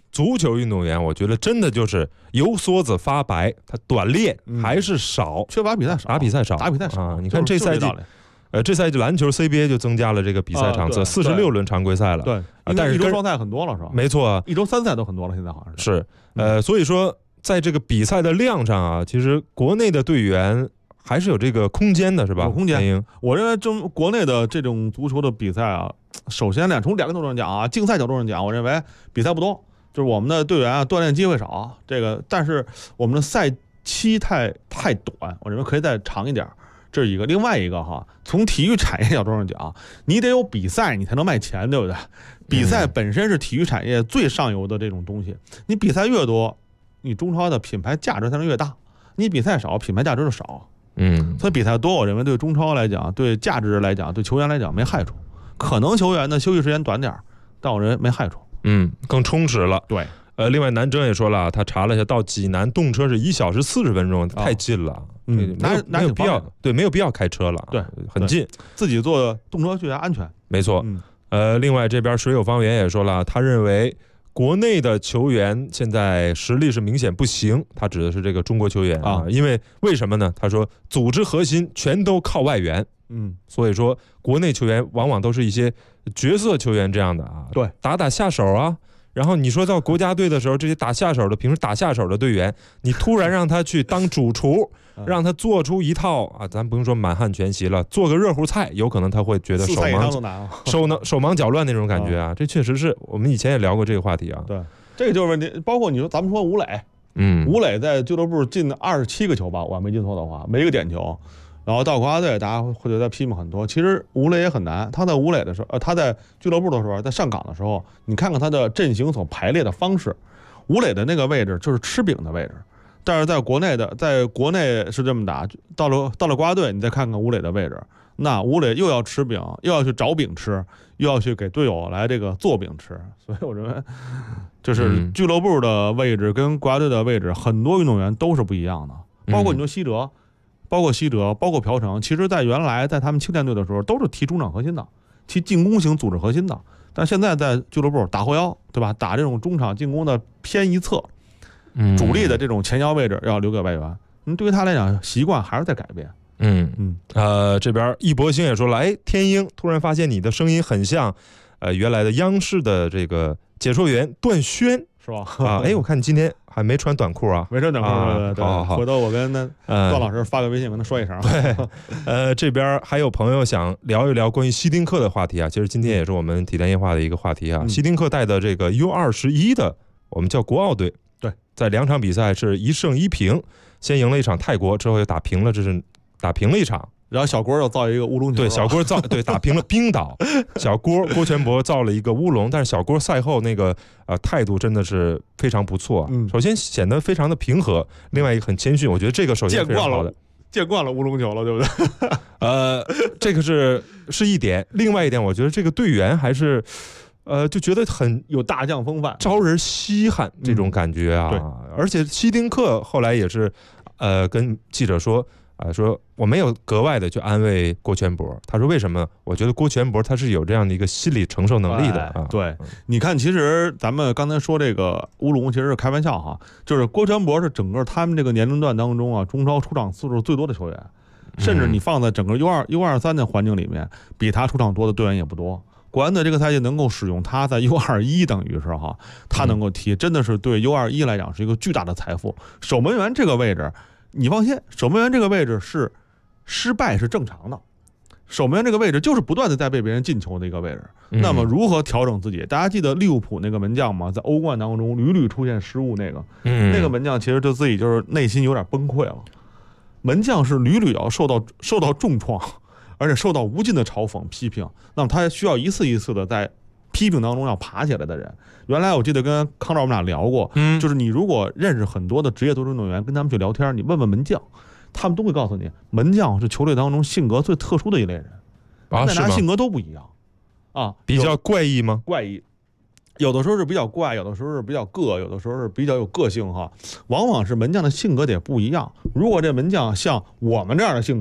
足球运动员，我觉得真的就是油梭子发白，他短练还是少， 缺乏比赛少， 打比赛少啊！你看这赛季，这赛季篮球 CBA 就增加了这个比赛场次，46轮常规赛了。 对， 但是一周双赛很多了是吧？ 没错， 一周3赛都很多了，现在好像是。 所以说在这个比赛的量上啊，其实国内的队员还是有这个空间的，是吧？ 有空间。我认为国内的这种足球的比赛啊，首先从2个角度上讲啊，竞赛角度上讲，我认为比赛不多，就是我们的队员啊锻炼机会少，但是我们的赛期太短，我认为可以再长一点。这是一个，另外一个哈，从体育产业角度上讲，你得有比赛，你才能卖钱，对不对？比赛本身是体育产业最上游的这种东西，你比赛越多，你中超的品牌价值才能越大；你比赛少，品牌价值就少。所以比赛多，我认为对中超来讲，对价值来讲，对球员来讲没害处。可能球员的休息时间短点，但我认为没害处。 更充实了。 对。 另外南征也说了，他查了一下，到济南动车是1小时40分钟，太近了。没有必要，对，没有必要开车了， 对， 很近， 自己坐动车去安全， 没错。另外这边水友方圆也说了，他认为国内的球员现在实力是明显不行，他指的是这个中国球员啊，因为什么呢？他说组织核心全都靠外援，所以说国内球员往往都是一些角色球员这样的啊， 对， 打下手啊。然后你说到国家队的时候，这些打下手的，平时打下手的队员，你突然让他去当主厨，让他做出一套啊，咱不用说满汉全席了，做个热乎菜，有可能他会觉得手忙脚乱那种感觉啊。这确实是我们以前也聊过这个话题啊。 对，这个就是问题。包括你说咱们说吴磊，吴磊在俱乐部进27个球吧，我没记错的话，没一个点球。然后到国家队，大家会对他批评很多。其实吴磊也很难，他在吴磊的时候，他在俱乐部的时候，在上岗的时候，你看看他的阵型所排列的方式，吴磊的那个位置就是吃饼的位置。但是在国内是这么打，到了国家队，你再看看吴磊的位置，那吴磊又要吃饼，又要去找饼吃，又要去给队友来这个做饼吃。所以我认为，就是俱乐部的位置跟国家队的位置，很多运动员都是不一样的。包括你说西哲。包括朴成，其实在原来在他们青年队的时候都是踢中场核心的，踢进攻型组织核心的，但现在在俱乐部打后腰，对吧？打这种中场进攻的偏一侧，主力的这种前腰位置要留给外援。对于他来讲，习惯还是在改变。 这边易博兴也说了，天鹰突然发现你的声音很像原来的央视的这个解说员段轩。 是吧？ 我看你今天还没穿短裤啊？ 没穿短裤，对，好，回头我跟段老师发个微信，跟他说一声。 对，这边还有朋友想聊一聊关于希丁克的话题啊。其实今天也是我们体坛夜话的一个话题啊。希丁克带的这个 U21的，我们叫国奥队， 对， 在2场比赛是1胜1平，先赢了一场泰国，之后又打平了一场。 然后小郭又造一个乌龙球， 对，小郭打平了冰岛，小郭全博造了一个乌龙，但是小郭赛后那个态度真的是非常不错，首先显得非常的平和，另外一个很谦逊，我觉得这个首先非常好的， 见惯了乌龙球了，对不对？ 这个是一点，另外一点，我觉得这个队员还是就觉得很有大将风范， 招人稀罕这种感觉啊，而且希丁克后来也是跟记者说。说我没有格外的去安慰郭全博，他说为什么？我觉得郭全博他是有这样的一个心理承受能力的啊。 对，你看，其实咱们刚才说这个乌龙，其实是开玩笑哈，就是郭全博是整个他们这个年龄段当中啊，中超出场次数最多的球员，甚至你放在整个 U23的环境里面，比他出场多的队员也不多。国安队这个赛季能够使用他在 U21， 等于是哈，他能够踢，真的是对 U21 来讲是一个巨大的财富。守门员这个位置。你放心，守门员这个位置是失败是正常的，守门员这个位置就是不断的在被别人进球的一个位置。那么如何调整自己？大家记得利物浦那个门将吗？在欧冠当中屡屡出现失误，那个门将其实对自己就是内心有点崩溃了。门将是屡屡要受到重创，而且受到无尽的嘲讽批评，那么他需要一次一次的在批评当中要爬起来的人。原来我记得跟康照我们俩聊过，就是你如果认识很多的职业足球运动员，跟他们去聊天，你问问门将，他们都会告诉你，门将是球队当中性格最特殊的一类人，大家性格都不一样啊， 比较怪异吗？ 怪异，有的时候是比较怪，有的时候是比较有的时候是比较有个性哈。往往是门将的性格得不一样。如果这门将像我们这样的性格，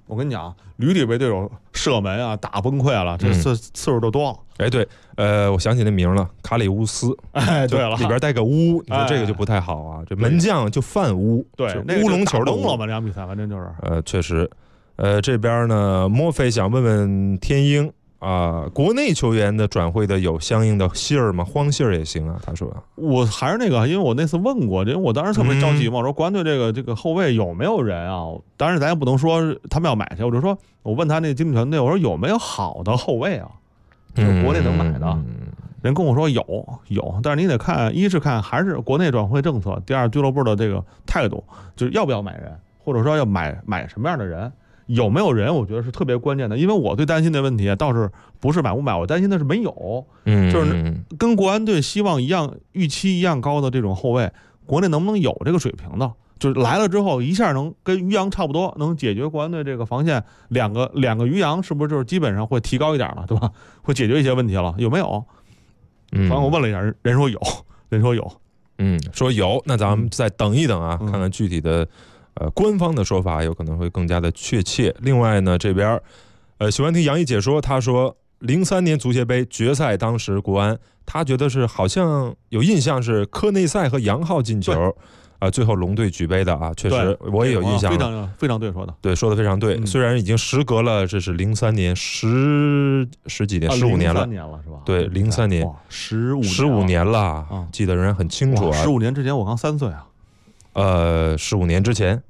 我跟你讲，屡屡被对手射门啊打崩溃了，这次数都多了。 哎，对，我想起那名了，卡里乌斯。 哎，对了， 里边带个乌，你说这个就不太好啊。这门将就犯乌， 对， 乌龙球的乌了吧？这场比赛反正就是。 确实，这边呢，莫非想问问天鹰啊，国内球员的转会的有相应的信儿吗？荒信儿也行啊。他说， 我还是那个，因为我那次问过，因为我当时特别着急嘛，我说国安队这个后卫有没有人啊？当然咱也不能说他们要买去，我就说我问他那经纪团队，我说有没有好的后卫啊？国内能买的，人跟我说有，但是你得看，一是看还是国内转会政策，第二俱乐部的这个态度，就是要不要买人，或者说要买什么样的人，有没有人，我觉得是特别关键的。因为我最担心的问题倒是不是买不买，我担心的是没有，就是跟国安队希望一样、预期一样高的这种后卫，国内能不能有这个水平的？就是来了之后一下能跟于洋差不多，能解决国安队这个防线两个于洋，是不是就是基本上会提高一点了，对吧？会解决一些问题了，有没有？反正我问了一下，人说有，说有，那咱们再等一等啊，看看具体的官方的说法有可能会更加的确切。另外呢，这边喜欢听杨毅解说，他说03年足协杯决赛当时国安，他觉得是好像有印象是科内塞和杨浩进球。最后龙队举杯的啊，确实我也有印象了， 非常对说的， 对，说的非常对。虽然已经时隔了，这是03年十几年，15年了， 是吧？ 对，03年15年了，记得仍然很清楚啊。 15年之前我刚3岁啊 ，15年之前，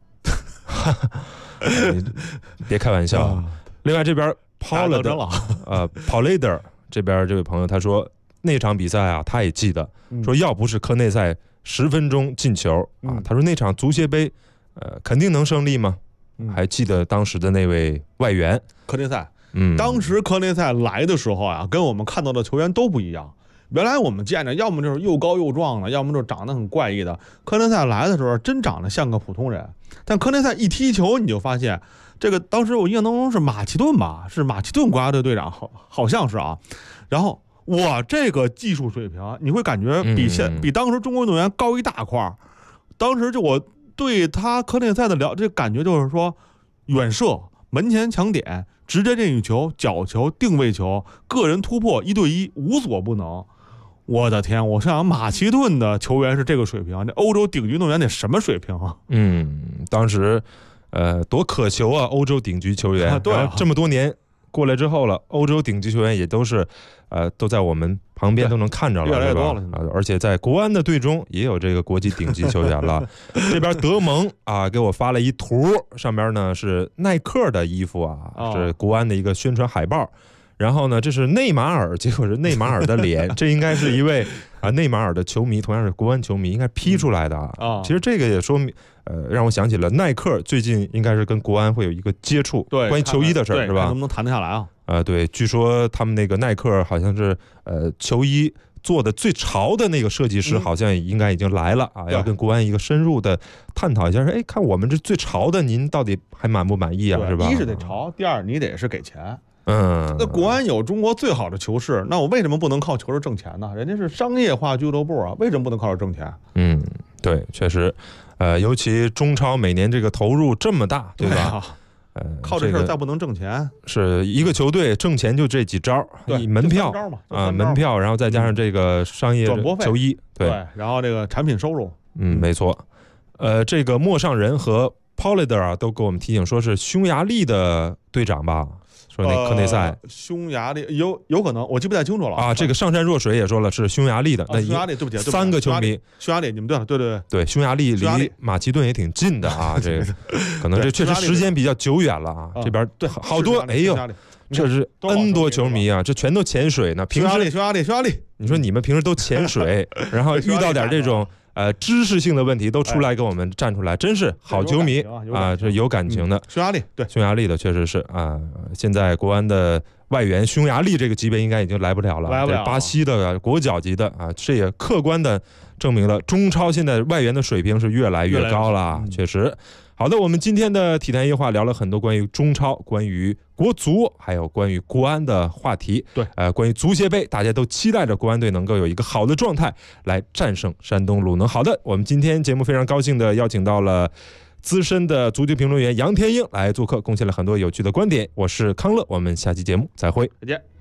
你别开玩笑。另外这边 Paulader 这边这位朋友他说那场比赛啊，他也记得，说要不是科内塞10分钟进球啊！他说那场足协杯，肯定能胜利吗？还记得当时的那位外援科内塞，当时科内塞来的时候啊，跟我们看到的球员都不一样。原来我们见着要么就是又高又壮的，要么就是长得很怪异的。科内塞来的时候真长得像个普通人，但科内塞一踢球，你就发现这个当时我印象当中是马其顿吧，是马其顿国家队队长，好像是啊，然后。哇，这个技术水平，你会感觉比当时中国运动员高一大块。当时就我对他科内塞的这感觉就是说，远射、门前抢点、直接任意球、角球、定位球、个人突破1对1无所不能。我的天，我想马其顿的球员是这个水平，那欧洲顶级运动员得什么水平啊？ 当时多渴求啊，欧洲顶级球员。 对， 这么多年过来之后了，欧洲顶级球员也都是都在我们旁边都能看着了， 越来越多了。 而且在国安的队中也有这个国际顶级球员了。这边德蒙啊给我发了一图，上面呢是耐克的衣服啊，是国安的一个宣传海报。然后呢，这是内马尔，结果是内马尔的脸，这应该是一位内马尔的球迷，同样是国安球迷，应该 P 出来的啊。其实这个也说明，让我想起了耐克最近应该是跟国安会有一个接触， 对， 关于球衣的事儿是吧？ 能不能谈得下来啊？ 对，据说他们那个耐克好像是球衣做的最潮的那个设计师，好像应该已经来了啊，要跟国安一个深入的探讨一下，说看我们这最潮的，您到底还满不满意啊？是吧？ 一是得潮，第二你得是给钱。那国安有中国最好的球市，那我为什么不能靠球市挣钱呢？人家是商业化俱乐部啊，为什么不能靠这挣钱？ 对，确实，尤其中超每年这个投入这么大，对吧？ 靠这事儿再不能挣钱， 是一个球队挣钱就这几招，门票门票，然后再加上这个商业转播费、 球衣，对， 然后这个产品收入， 没错。这个陌上人和 Paulader 啊，都给我们提醒说是匈牙利的队长吧。说那科内塞， 匈牙利有可能，我记不太清楚了啊。这个上善若水也说了是匈牙利的，那匈牙利对不起 ，3个球迷， 匈牙利你们对了，对， 匈牙利离马其顿也挺近的啊，这个可能这确实时间比较久远了啊。这边对好多，哎呦，这是 N 多球迷啊，这全都潜水呢。平时匈牙利， 你说你们平时都潜水，然后遇到点这种。知识性的问题都出来给我们站出来，真是好球迷啊！这有感情的。 匈牙利对匈牙利的确实是啊，现在国安的外援匈牙利这个级别应该已经来不了了，巴西的国脚级的啊，这也客观的证明了中超现在外援的水平是越来越高了，确实。好的，我们今天的体坛夜话聊了很多关于中超、关于国足，还有关于国安的话题。 对， 关于足协杯，大家都期待着国安队能够有一个好的状态来战胜山东鲁能。好的，我们今天节目非常高兴的邀请到了资深的足球评论员杨天鹰来做客，贡献了很多有趣的观点。我是康乐，我们下期节目再会， 再见。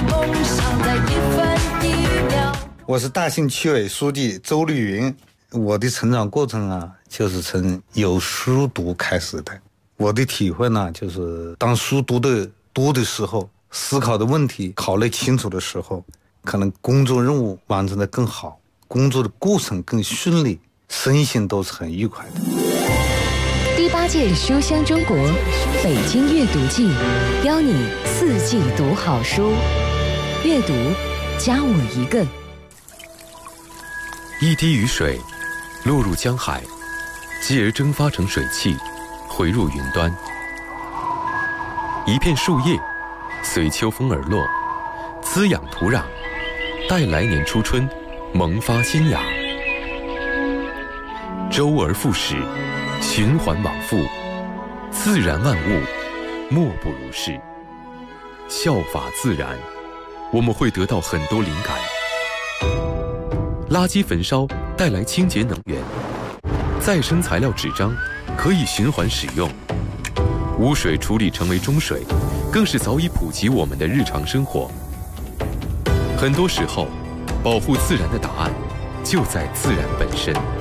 我是大兴区委书记周绿云。我的成长过程啊，就是从有书读开始的。我的体会呢，就是当书读的多的时候，思考的问题考虑清楚的时候，可能工作任务完成的更好，工作的过程更顺利，身心都是很愉快的。 第8届书香中国北京阅读季，邀你4季读好书，阅读加我一个。 一滴雨水落入江海，继而蒸发成水汽，回入云端。一片树叶随秋风而落，滋养土壤，待来年初春萌发新芽。周而复始，循环往复，自然万物莫不如是。效法自然，我们会得到很多灵感。垃圾焚烧带来清洁能源，再生材料纸张可以循环使用，污水处理成为中水，更是早已普及我们的日常生活。很多时候，保护自然的答案就在自然本身。